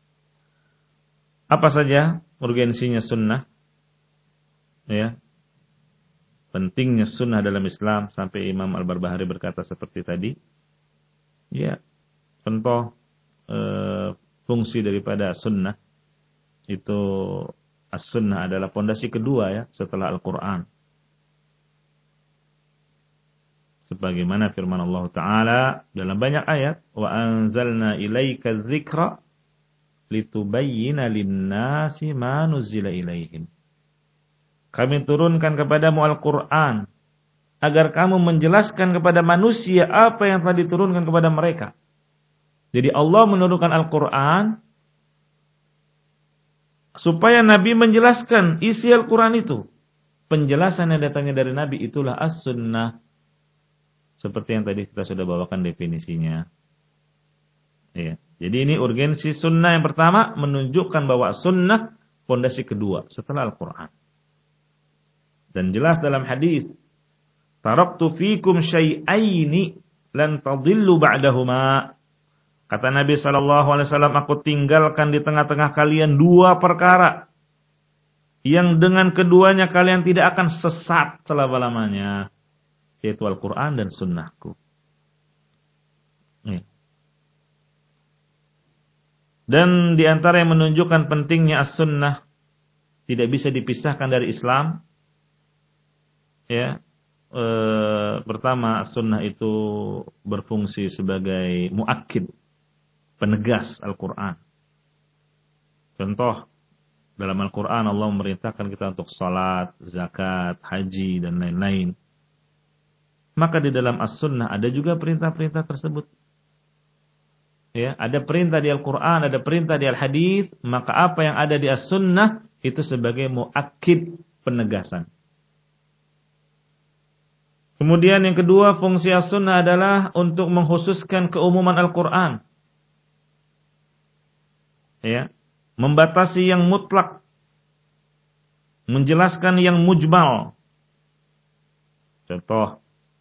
Apa saja urgensinya sunnah? Ya. Pentingnya sunnah dalam Islam sampai Imam Al-Barbahari berkata seperti tadi. Ya, contoh fungsi daripada sunnah itu, as-sunnah adalah pondasi kedua ya setelah Al-Qur'an. Sebagaimana firman Allah Ta'ala dalam banyak ayat, wa anzalna ilaika dzikra litubayyina lin-nasi ma nuzila ilaihim. Kami turunkan kepadamu Al-Qur'an agar kamu menjelaskan kepada manusia apa yang telah diturunkan kepada mereka. Jadi Allah menurunkan Al-Qur'an supaya Nabi menjelaskan isi Al-Qur'an itu. Penjelasan yang datangnya dari Nabi itulah as-sunnah. Seperti yang tadi kita sudah bawakan definisinya. Ya. Jadi ini urgensi sunnah yang pertama, menunjukkan bahwa sunnah pondasi kedua setelah Al-Quran. Dan jelas dalam hadis, taraktu fikum syai'aini lan tadillu ba'dahuma. Kata Nabi SAW, aku tinggalkan di tengah-tengah kalian dua perkara yang dengan keduanya kalian tidak akan sesat selama-lamanya, yaitu Al-Quran dan sunnahku. Dan di antara yang menunjukkan pentingnya as-sunnah, tidak bisa dipisahkan dari Islam. Ya, pertama, as-sunnah itu berfungsi sebagai muakkid, penegas Al-Quran. Contoh, dalam Al-Quran Allah memerintahkan kita untuk salat, zakat, haji, dan lain-lain. Maka di dalam as-sunnah ada juga perintah-perintah tersebut. Ya, ada perintah di Al-Quran, ada perintah di Al-Hadis, maka apa yang ada di as-sunnah itu sebagai muakkid, penegasan. Kemudian yang kedua, fungsi as-sunnah adalah untuk mengkhususkan keumuman Al-Quran. Ya, membatasi yang mutlak, menjelaskan yang mujmal. Contoh,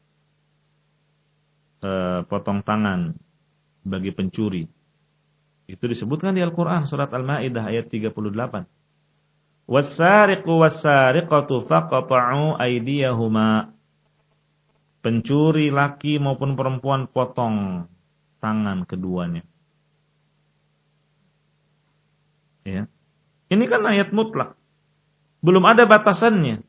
potong tangan bagi pencuri. Itu disebutkan di Al-Quran surat Al-Ma'idah ayat 38. Was-sariqu was-sariqatu faqata'u aydiyahuma. Pencuri laki maupun perempuan potong tangan keduanya. Ya. Ini kan ayat mutlak. Belum ada batasannya.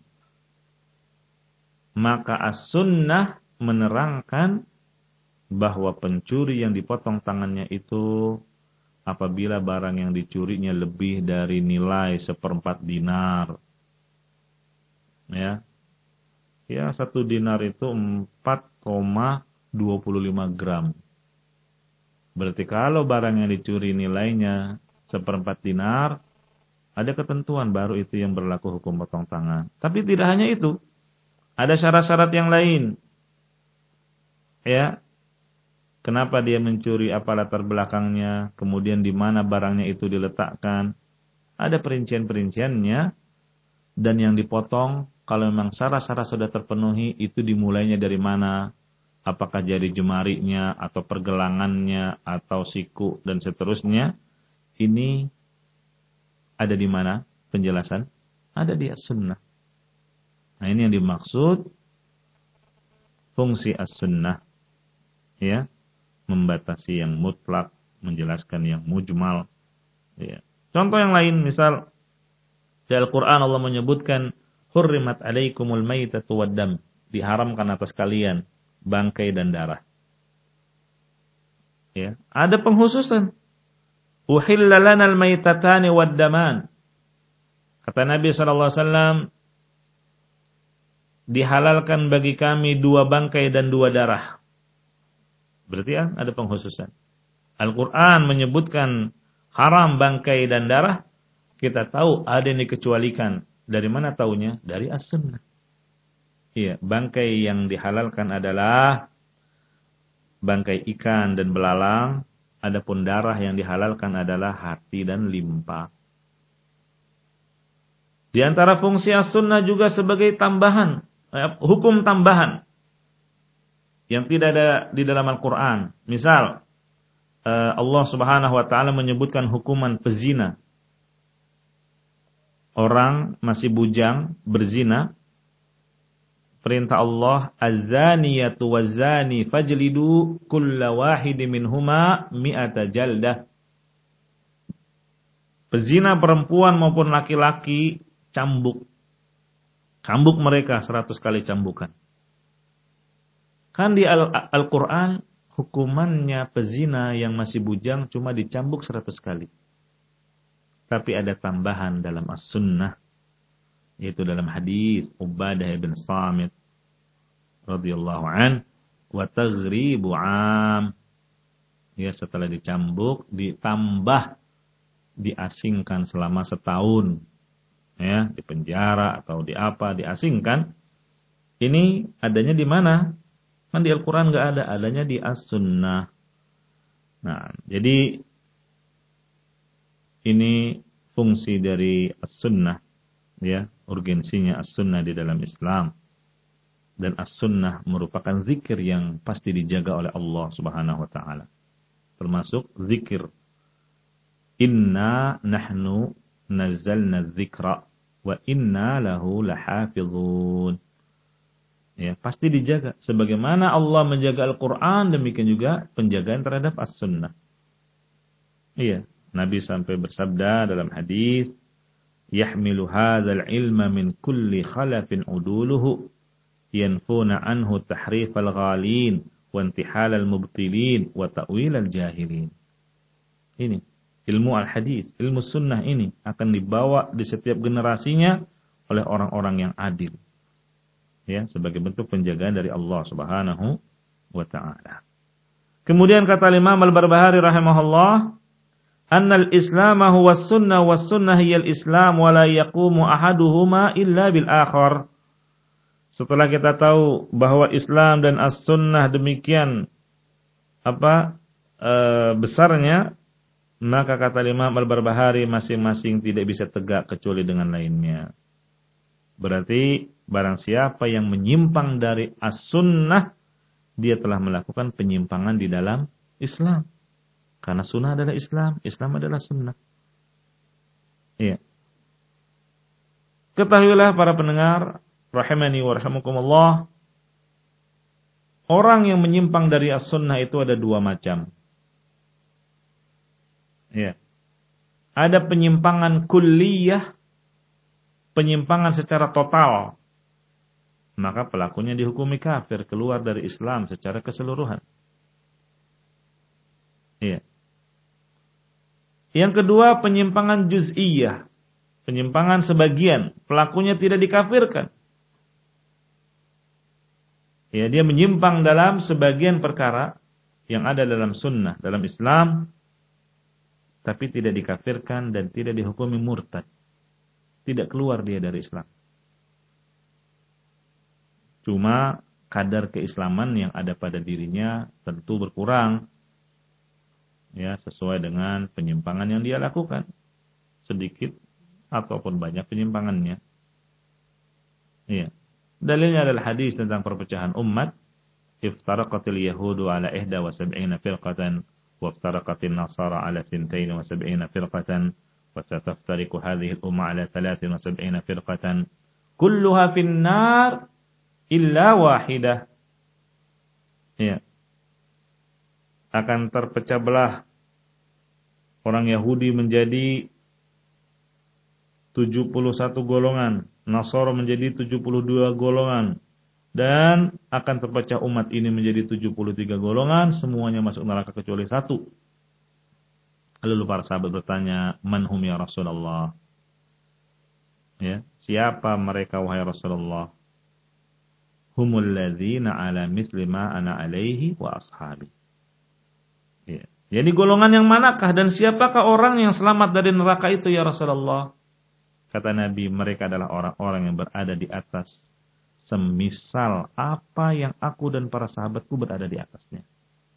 Maka as-sunnah menerangkan bahwa pencuri yang dipotong tangannya itu apabila barang yang dicurinya lebih dari nilai 1/4 dinar. Ya. Ya, 1 dinar itu 4,25 gram. Berarti kalau barang yang dicuri nilainya 1/4 dinar, ada ketentuan baru itu yang berlaku hukum potong tangan. Tapi tidak hanya itu. Ada syarat-syarat yang lain. Ya. Kenapa dia mencuri, apa latar belakangnya, kemudian di mana barangnya itu diletakkan. Ada perincian-perinciannya, dan yang dipotong, kalau memang syarat-syarat sudah terpenuhi, itu dimulainya dari mana, apakah jari jemarinya, atau pergelangannya, atau siku, dan seterusnya. Ini ada di mana penjelasan? Ada di as-sunnah. Nah, ini yang dimaksud fungsi as-sunnah. Ya. Membatasi yang mutlak, menjelaskan yang mujmal. Ya. Contoh yang lain, misal di Al-Quran Allah menyebutkan hurrimat alaikumul maitatu waddam, diharamkan atas kalian bangkai dan darah. Ya. Ada penghususan. Uhilla lanal maitatani waddaman. Kata Nabi SAW, dihalalkan bagi kami 2 bangkai dan 2 darah. Berarti ya ada pengkhususan. Al-Quran menyebutkan haram bangkai dan darah. Kita tahu ada yang dikecualikan. Dari mana taunya? Dari as-sunnah. Iya, bangkai yang dihalalkan adalah bangkai ikan dan belalang. Adapun darah yang dihalalkan adalah hati dan limpa. Di antara fungsi as-sunnah juga sebagai tambahan, hukum tambahan yang tidak ada di dalam Al-Quran. Misal, Allah Subhanahu wa taala menyebutkan hukuman pezina. Orang masih bujang berzina. Perintah Allah, az-zaniyatu waz-zani fajlidu kulla wahidin minhuma mi'ata jaldah. Pezina perempuan maupun laki-laki cambuk. Cambuk mereka 100 kali cambukan. Kan di Al-Quran hukumannya pezina yang masih bujang cuma dicambuk 100 kali. Tapi ada tambahan dalam as-sunnah. Yaitu dalam hadis Ubadah bin Samit radhiyallahu an, wa taghribu 'am. Ya, setelah dicambuk ditambah diasingkan selama setahun. Ya, di penjara atau di apa, diasingkan. Ini adanya di mana? Kan di Al-Qur'an enggak ada, adanya di As-Sunnah. Nah, jadi ini fungsi dari As-Sunnah, ya, urgensinya As-Sunnah di dalam Islam. Dan As-Sunnah merupakan zikir yang pasti dijaga oleh Allah Subhanahu wa taala. Termasuk zikir inna nahnu nazzalna dzikra wa inna lahu lahafizun. Ya, pasti dijaga. Sebagaimana Allah menjaga Al-Quran, demikian juga penjagaan terhadap As-Sunnah. Iya, Nabi sampai bersabda dalam hadis, "Yahmilu hadzal ilma min kulli khalafin uduluhu, yanfuna anhu tahrifal ghalin, wa intihalal mubtilin, wa ta'wilal jahilin." Ini ilmu al-hadis, ilmu sunnah ini akan dibawa di setiap generasinya oleh orang-orang yang adil. Ya, sebagai bentuk penjagaan dari Allah Subhanahu wa taala. Kemudian kata Imam Al-Barbahari rahimahullah, "Annal Islam huwa as-sunnah was sunnah hiya al-Islam wa la yaqumu ahaduhuma illa bil akhar." Setelah kita tahu bahwa Islam dan as-sunnah demikian besarnya, maka kata Imam Al-Barbahari masing-masing tidak bisa tegak kecuali dengan lainnya. Berarti barang siapa yang menyimpang dari as-sunnah, dia telah melakukan penyimpangan di dalam Islam. Karena sunnah adalah Islam, Islam adalah sunnah. Iya. Ketahuilah para pendengar, rahimani wa rahimakumullah, orang yang menyimpang dari as-sunnah itu ada 2 macam. Iya. Ada penyimpangan kulliyah, penyimpangan secara total, maka pelakunya dihukumi kafir, keluar dari Islam secara keseluruhan. Iya. Yang kedua, penyimpangan juz'iyah, penyimpangan sebagian, pelakunya tidak dikafirkan. Ya, dia menyimpang dalam sebagian perkara yang ada dalam sunnah, dalam Islam, tapi tidak dikafirkan dan tidak dihukumi murtad. Tidak keluar dia dari Islam. Cuma kadar keislaman yang ada pada dirinya tentu berkurang. Ya, sesuai dengan penyimpangan yang dia lakukan. Sedikit ataupun banyak penyimpangannya. Iya. Dalilnya adalah hadis tentang perpecahan umat. Iftaraqatil yahudu ala 71 firqatan wa iftaraqatin nasara ala 72 firqatan. وستفترق هذه الأمة على 73 فرقة كلها في النار إلا واحدة. Ya. Akan terpecah belah orang Yahudi menjadi 71 golongan, Nasara menjadi 72 golongan, dan akan terpecah umat ini menjadi 73 golongan, semuanya masuk neraka kecuali 1. Lalu para sahabat bertanya, "Man hum ya Rasulullah?" Ya, siapa mereka wahai Rasulullah? humul ladzina ala misli ma ana alaihi wa ashabi. Ya. Jadi golongan yang manakah dan siapakah orang yang selamat dari neraka itu ya Rasulullah? Kata Nabi, mereka adalah orang-orang yang berada di atas semisal apa yang aku dan para sahabatku berada di atasnya.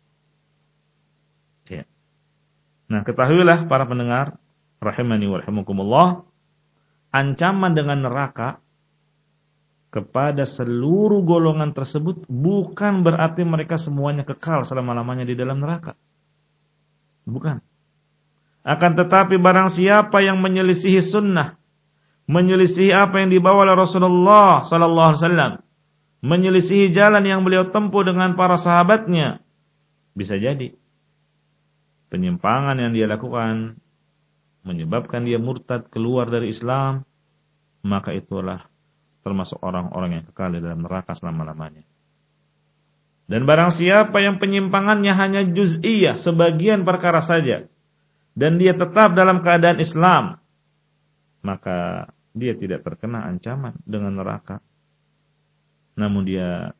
Ya. Nah, ketahuilah para pendengar rahimani wa rahimakumullah, ancaman dengan neraka kepada seluruh golongan tersebut bukan berarti mereka semuanya kekal selama-lamanya di dalam neraka. Bukan. Akan tetapi barang siapa yang menyelisihi sunnah, menyelisihi apa yang dibawa oleh Rasulullah sallallahu alaihi wasallam, menyelisihi jalan yang beliau tempuh dengan para sahabatnya, bisa jadi penyimpangan yang dia lakukan menyebabkan dia murtad keluar dari Islam, maka itulah termasuk orang-orang yang kekal di dalam neraka selama-lamanya. Dan barang siapa yang penyimpangannya hanya juz'iyah, sebagian perkara saja, dan dia tetap dalam keadaan Islam, maka dia tidak terkena ancaman dengan neraka. Namun dia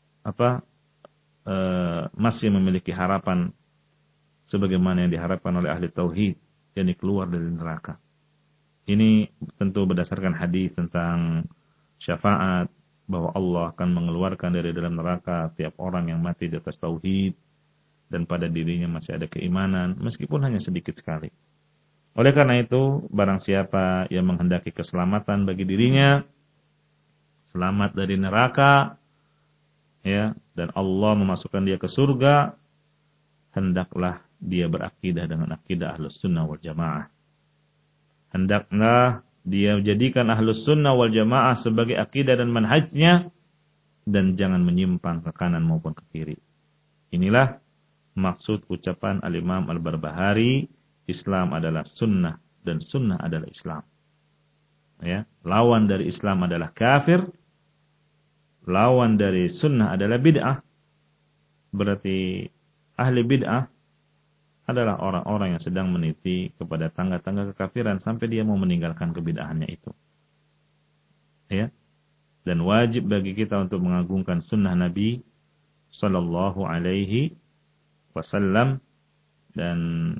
masih memiliki harapan sebagaimana yang diharapkan oleh ahli tauhid, yakni keluar dari neraka. Ini tentu berdasarkan hadis tentang syafaat, bahwa Allah akan mengeluarkan dari dalam neraka tiap orang yang mati di atas tauhid dan pada dirinya masih ada keimanan meskipun hanya sedikit sekali. Oleh karena itu, barang siapa yang menghendaki keselamatan bagi dirinya, selamat dari neraka, ya, dan Allah memasukkan dia ke surga, hendaklah dia berakidah dengan akidah Ahlus Sunnah wal Jamaah. Hendaklah dia jadikan Ahlus Sunnah wal Jamaah sebagai akidah dan manhajnya, dan jangan menyimpang ke kanan maupun ke kiri. Inilah maksud ucapan Al-Imam Al-Barbahari, Islam adalah sunnah dan sunnah adalah Islam. Ya, lawan dari Islam adalah kafir, lawan dari sunnah adalah bid'ah. Berarti ahli bid'ah adalah orang-orang yang sedang meniti kepada tangga-tangga kekafiran sampai dia mau meninggalkan kebid'ahannya itu. Ya. Dan wajib bagi kita untuk mengagungkan sunnah Nabi sallallahu alaihi wasallam, dan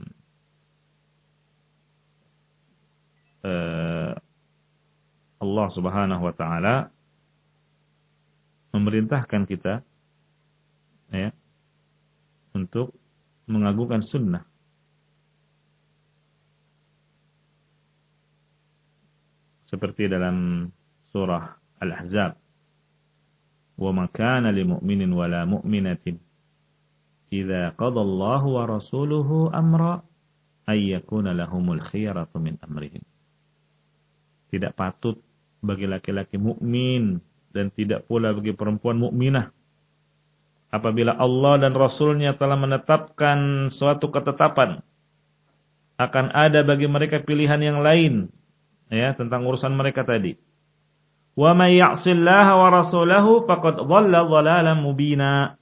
Allah Subhanahu wa taala memerintahkan kita, ya, untuk mengagungkan sunnah. Seperti dalam surah Al-Ahzab, "Wa ma kana lil mu'minin wa la mu'minatin idza qada Allahu wa rasuluhu amra ay yakuna lahumul khiyaratu min amrihim." Tidak patut bagi laki-laki mukmin dan tidak pula bagi perempuan mukminah apabila Allah dan Rasulnya telah menetapkan suatu ketetapan, akan ada bagi mereka pilihan yang lain, ya, tentang urusan mereka tadi. Wa may ya'sillaha wa rasulahu faqad dhalla dhalalan mubina.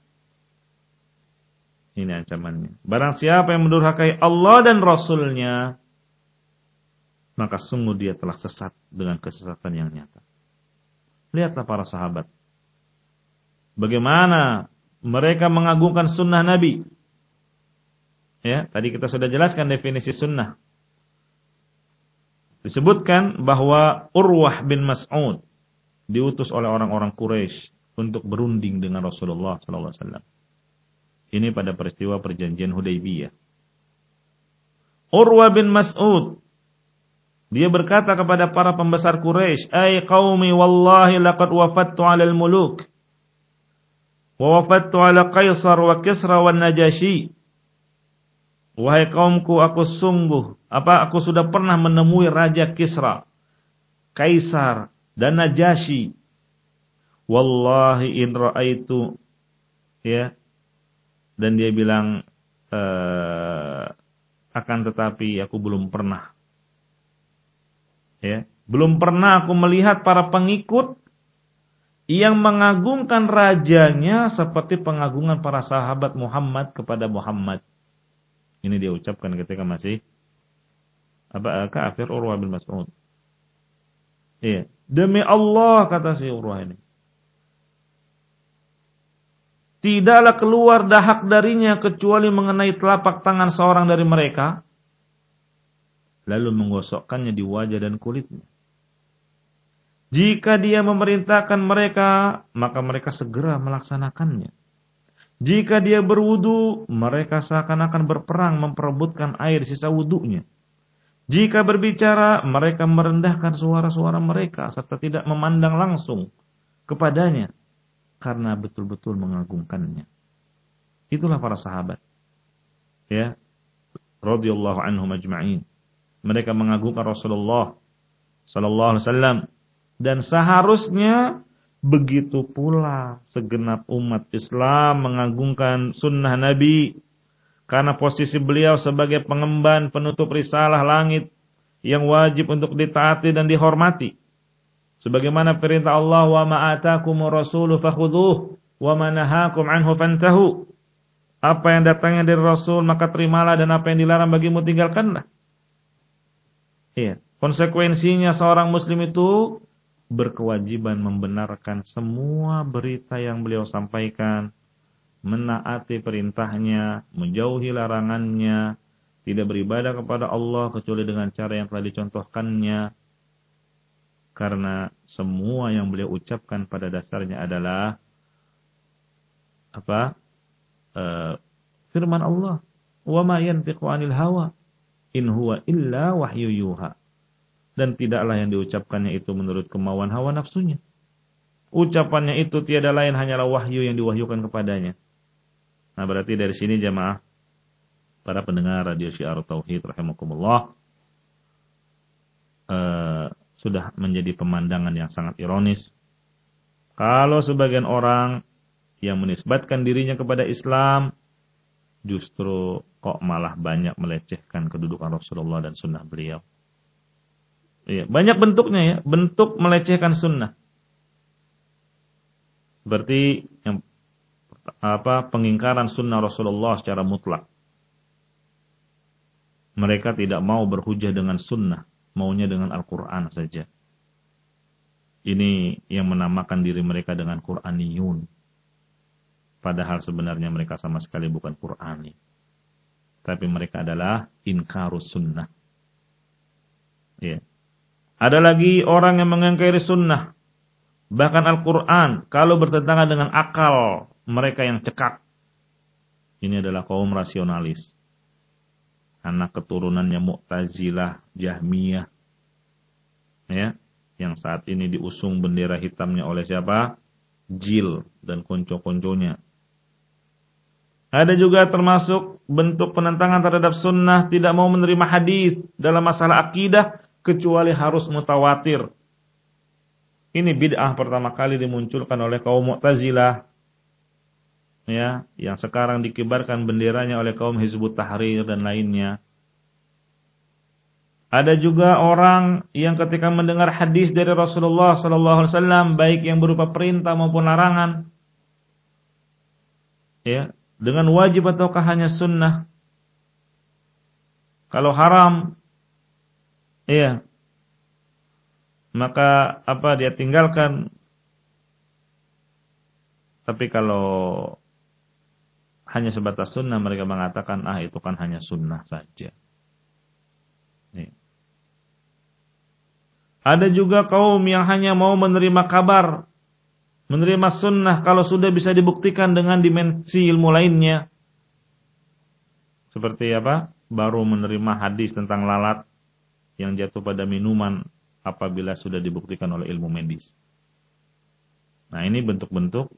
Ini ancamannya. Barang siapa yang mendurhakai Allah dan Rasulnya, maka sungguh dia telah sesat dengan kesesatan yang nyata. Lihatlah para sahabat, bagaimana mereka mengagungkan sunnah Nabi. Ya, tadi kita sudah jelaskan definisi sunnah. Disebutkan bahwa Urwah bin Mas'ud diutus oleh orang-orang Quraisy untuk berunding dengan Rasulullah sallallahu alaihi wasallam. Ini pada peristiwa perjanjian Hudaybiyah. Urwah bin Mas'ud, dia berkata kepada para pembesar Quraisy, "Ai qaumi wallahi laqad wafattu 'alal muluk wa wafattu 'ala Qaisar wa Kisra wa Najashi." Wahai kaumku, aku sudah pernah menemui Raja Kisra, Kaisar dan Najasyi. Wallahi in ra'aitu, ya. Dan dia bilang, akan tetapi aku belum pernah, ya, belum pernah aku melihat para pengikut yang mengagungkan rajanya seperti pengagungan para sahabat Muhammad kepada Muhammad. Ini dia ucapkan ketika masih kafir, Urwah bin Mas'ud. Iya, demi Allah, kata si Urwah ini, tidaklah keluar dahak darinya kecuali mengenai telapak tangan seorang dari mereka, lalu menggosokkannya di wajah dan kulitnya. Jika dia memerintahkan mereka, maka mereka segera melaksanakannya. Jika dia berwudu, mereka seakan-akan berperang memperebutkan air sisa wudunya. Jika berbicara, mereka merendahkan suara-suara mereka serta tidak memandang langsung kepadanya karena betul-betul mengagungkannya. Itulah para sahabat, ya, radhiyallahu anhum ajma'in. Mereka mengagungkan Rasulullah sallallahu alaihi wasallam, dan seharusnya begitu pula segenap umat Islam mengagungkan sunnah Nabi, karena posisi beliau sebagai pengemban penutup risalah langit yang wajib untuk ditaati dan dihormati. Sebagaimana perintah Allah, wa ma atakumur rasulu fakhudhuh wa ma nahakum anhu fantahu. Apa yang datangnya dari Rasul maka terimalah, dan apa yang dilarang bagimu tinggalkanlah. Iya, konsekuensinya seorang muslim itu berkewajiban membenarkan semua berita yang beliau sampaikan, menaati perintahnya, menjauhi larangannya, tidak beribadah kepada Allah kecuali dengan cara yang telah dicontohkannya. Karena semua yang beliau ucapkan pada dasarnya adalah apa? Firman Allah, "Wa ma yantiqu 'anil hawa in huwa illa wahyu yuha." Dan tidaklah yang diucapkannya itu menurut kemauan hawa nafsunya. Ucapannya itu tiada lain hanyalah wahyu yang diwahyukan kepadanya. Nah, berarti dari sini jamaah para pendengar radio Syiar Tauhid rahimakumullah, sudah menjadi pemandangan yang sangat ironis kalau sebagian orang yang menisbatkan dirinya kepada Islam justru kok malah banyak melecehkan kedudukan Rasulullah dan sunnah beliau. Iya, banyak bentuknya ya, bentuk melecehkan sunnah. Seperti yang pengingkaran sunnah Rasulullah secara mutlak. Mereka tidak mau berhujah dengan sunnah, maunya dengan Al-Quran saja. Ini yang menamakan diri mereka dengan Qur'aniyun. Padahal sebenarnya mereka sama sekali bukan Qur'ani. Tapi mereka adalah inkarus sunnah. Ya. Ada lagi orang yang mengingkari sunnah, bahkan Al-Quran, kalau bertentangan dengan akal mereka yang cekak. Ini adalah kaum rasionalis, anak keturunannya Mu'tazilah, Jahmiyah, ya, yang saat ini diusung bendera hitamnya oleh siapa? Jil dan konco-konconya. Ada juga termasuk bentuk penentangan terhadap sunnah, tidak mau menerima hadis dalam masalah akidah kecuali harus mutawatir. Ini bid'ah pertama kali dimunculkan oleh kaum Mu'tazilah, ya, yang sekarang dikibarkan benderanya oleh kaum Hizbut Tahrir dan lainnya. Ada juga orang yang ketika mendengar hadis dari Rasulullah sallallahu alaihi wasallam, baik yang berupa perintah maupun larangan, ya, dengan wajib ataukah hanya sunnah. Kalau haram, iya, maka dia tinggalkan. Tapi kalau hanya sebatas sunnah, mereka mengatakan itu kan hanya sunnah saja. Nih. Ada juga kaum yang hanya mau menerima kabar, menerima sunnah kalau sudah bisa dibuktikan dengan dimensi ilmu lainnya. Seperti baru menerima hadis tentang lalat yang jatuh pada minuman apabila sudah dibuktikan oleh ilmu medis. Nah, ini bentuk-bentuk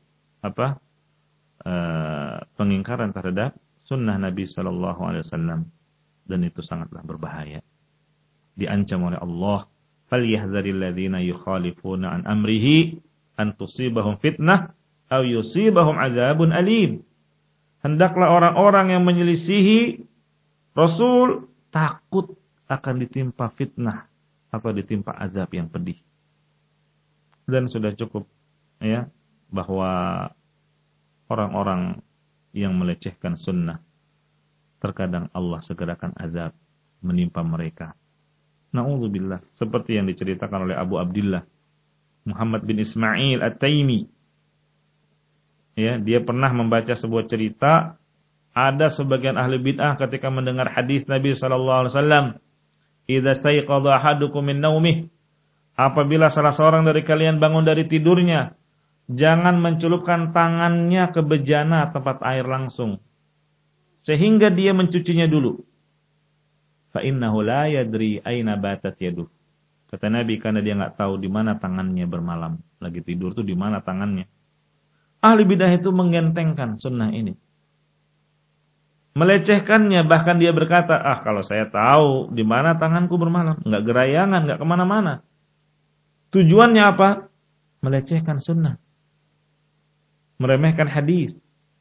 pengingkaran terhadap sunnah Nabi Sallallahu Alaihi Wasallam, dan itu sangatlah berbahaya. Diancam oleh Allah, "Falyahzaril ladzina yukhalifuna an amrihi an tusibahum fitnah aw yusibahum adzabun alim." Hendaklah orang-orang yang menyelisihi Rasul takut akan ditimpa fitnah atau ditimpa azab yang pedih. Dan sudah cukup ya bahwa orang-orang yang melecehkan sunnah terkadang Allah segerakan azab menimpa mereka. Na'udzubillah, seperti yang diceritakan oleh Abu Abdillah Muhammad bin Ismail At-Taimi, Ya, dia pernah membaca sebuah cerita, ada sebagian ahli bid'ah ketika mendengar hadis Nabi sallallahu alaihi wasallam, "Idza staiqadha ahadukum min naumih", apabila salah seorang dari kalian bangun dari tidurnya, jangan mencelupkan tangannya ke bejana tempat air langsung, sehingga dia mencucinya dulu. Fa innahu la yadri aina batat yaduh. Kata Nabi, karena dia enggak tahu di mana tangannya bermalam. Lagi tidur tuh di mana tangannya. Ahli bidah itu mengentengkan sunnah ini, melecehkannya, bahkan dia berkata, kalau saya tahu di mana tanganku bermalam, enggak gerayangan, enggak kemana-mana. Tujuannya apa? Melecehkan sunnah, meremehkan hadis.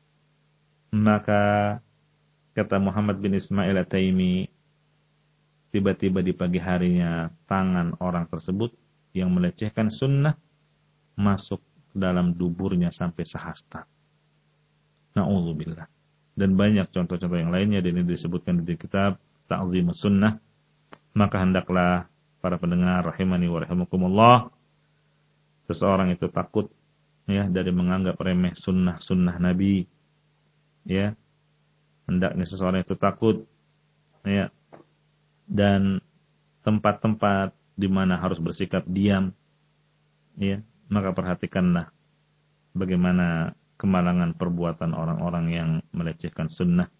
Maka kata Muhammad bin Ismail At-Taimi, tiba-tiba di pagi harinya tangan orang tersebut yang melecehkan sunnah masuk dalam duburnya sampai sehasta. Na'udzubillah. Dan banyak contoh-contoh yang lainnya, dan ini disebutkan di kitab Ta'zimus Sunnah. Maka hendaklah para pendengar rahimani wa rahimakumullah, seseorang itu takut ya dari menganggap remeh sunnah Nabi. Ya, hendaknya seseorang itu takut ya, dan tempat-tempat di mana harus bersikap diam ya, maka perhatikanlah bagaimana kemalangan perbuatan orang-orang yang melecehkan sunnah.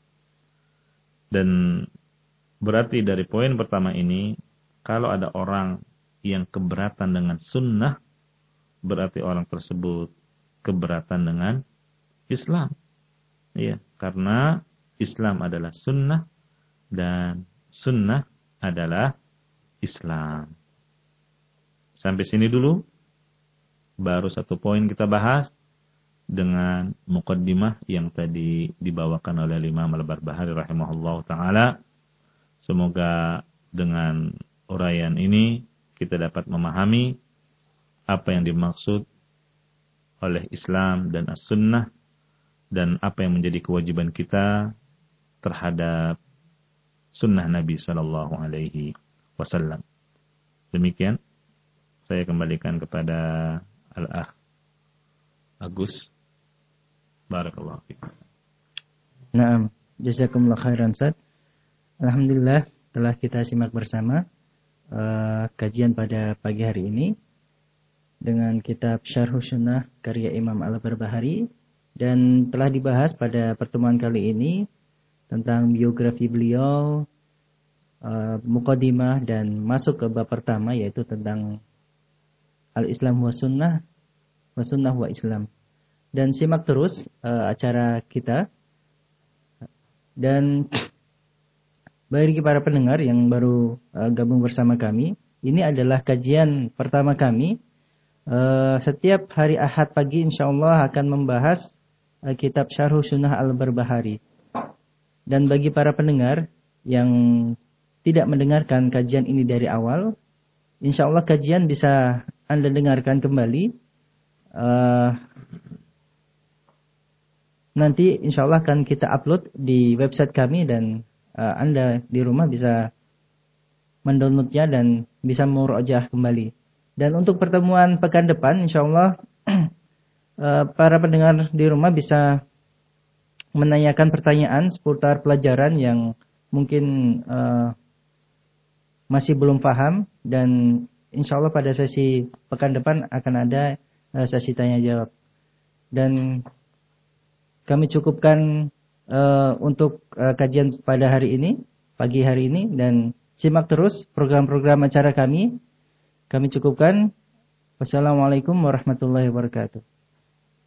Dan berarti dari poin pertama ini, kalau ada orang yang keberatan dengan sunnah, berarti orang tersebut keberatan dengan Islam. Ya, karena Islam adalah sunnah dan sunnah adalah Islam. Sampai sini dulu. Baru satu poin kita bahas dengan muqaddimah yang tadi dibawakan oleh Imam Al-Barbahari rahimahullah ta'ala. Semoga dengan uraian ini kita dapat memahami apa yang dimaksud oleh Islam dan As-Sunnah, dan apa yang menjadi kewajiban kita terhadap sunnah Nabi sallallahu alaihi wasallam. Demikian saya kembalikan kepada Al-Akh Agus. Barakallahu fiik. Naam, jazakumullah khairan Ustaz. Alhamdulillah telah kita simak bersama kajian pada pagi hari ini dengan kitab Syarhus Sunnah karya Imam Al-Barbahari, dan telah dibahas pada pertemuan kali ini tentang biografi beliau, muqaddimah, dan masuk ke bab pertama yaitu tentang Al-Islam wa Sunnah wa Sunnah wa Islam. Dan simak terus acara kita. Dan bagi para pendengar yang baru gabung bersama kami, ini adalah kajian pertama kami. Setiap hari Ahad pagi insyaallah akan membahas kitab Syarh Sunnah Al-Barbahari. Dan bagi para pendengar yang tidak mendengarkan kajian ini dari awal, insyaallah kajian bisa Anda dengarkan kembali. Nanti insyaallah akan kita upload di website kami, dan Anda di rumah bisa mendownloadnya dan bisa murojaah kembali. Dan untuk pertemuan pekan depan insyaallah para pendengar di rumah bisa menanyakan pertanyaan seputar pelajaran yang mungkin masih belum paham, dan insyaallah pada sesi pekan depan akan ada sesi tanya jawab. Dan kami cukupkan untuk kajian pada hari ini, pagi hari ini, dan simak terus program-program acara kami. Kami cukupkan. Wassalamualaikum warahmatullahi wabarakatuh.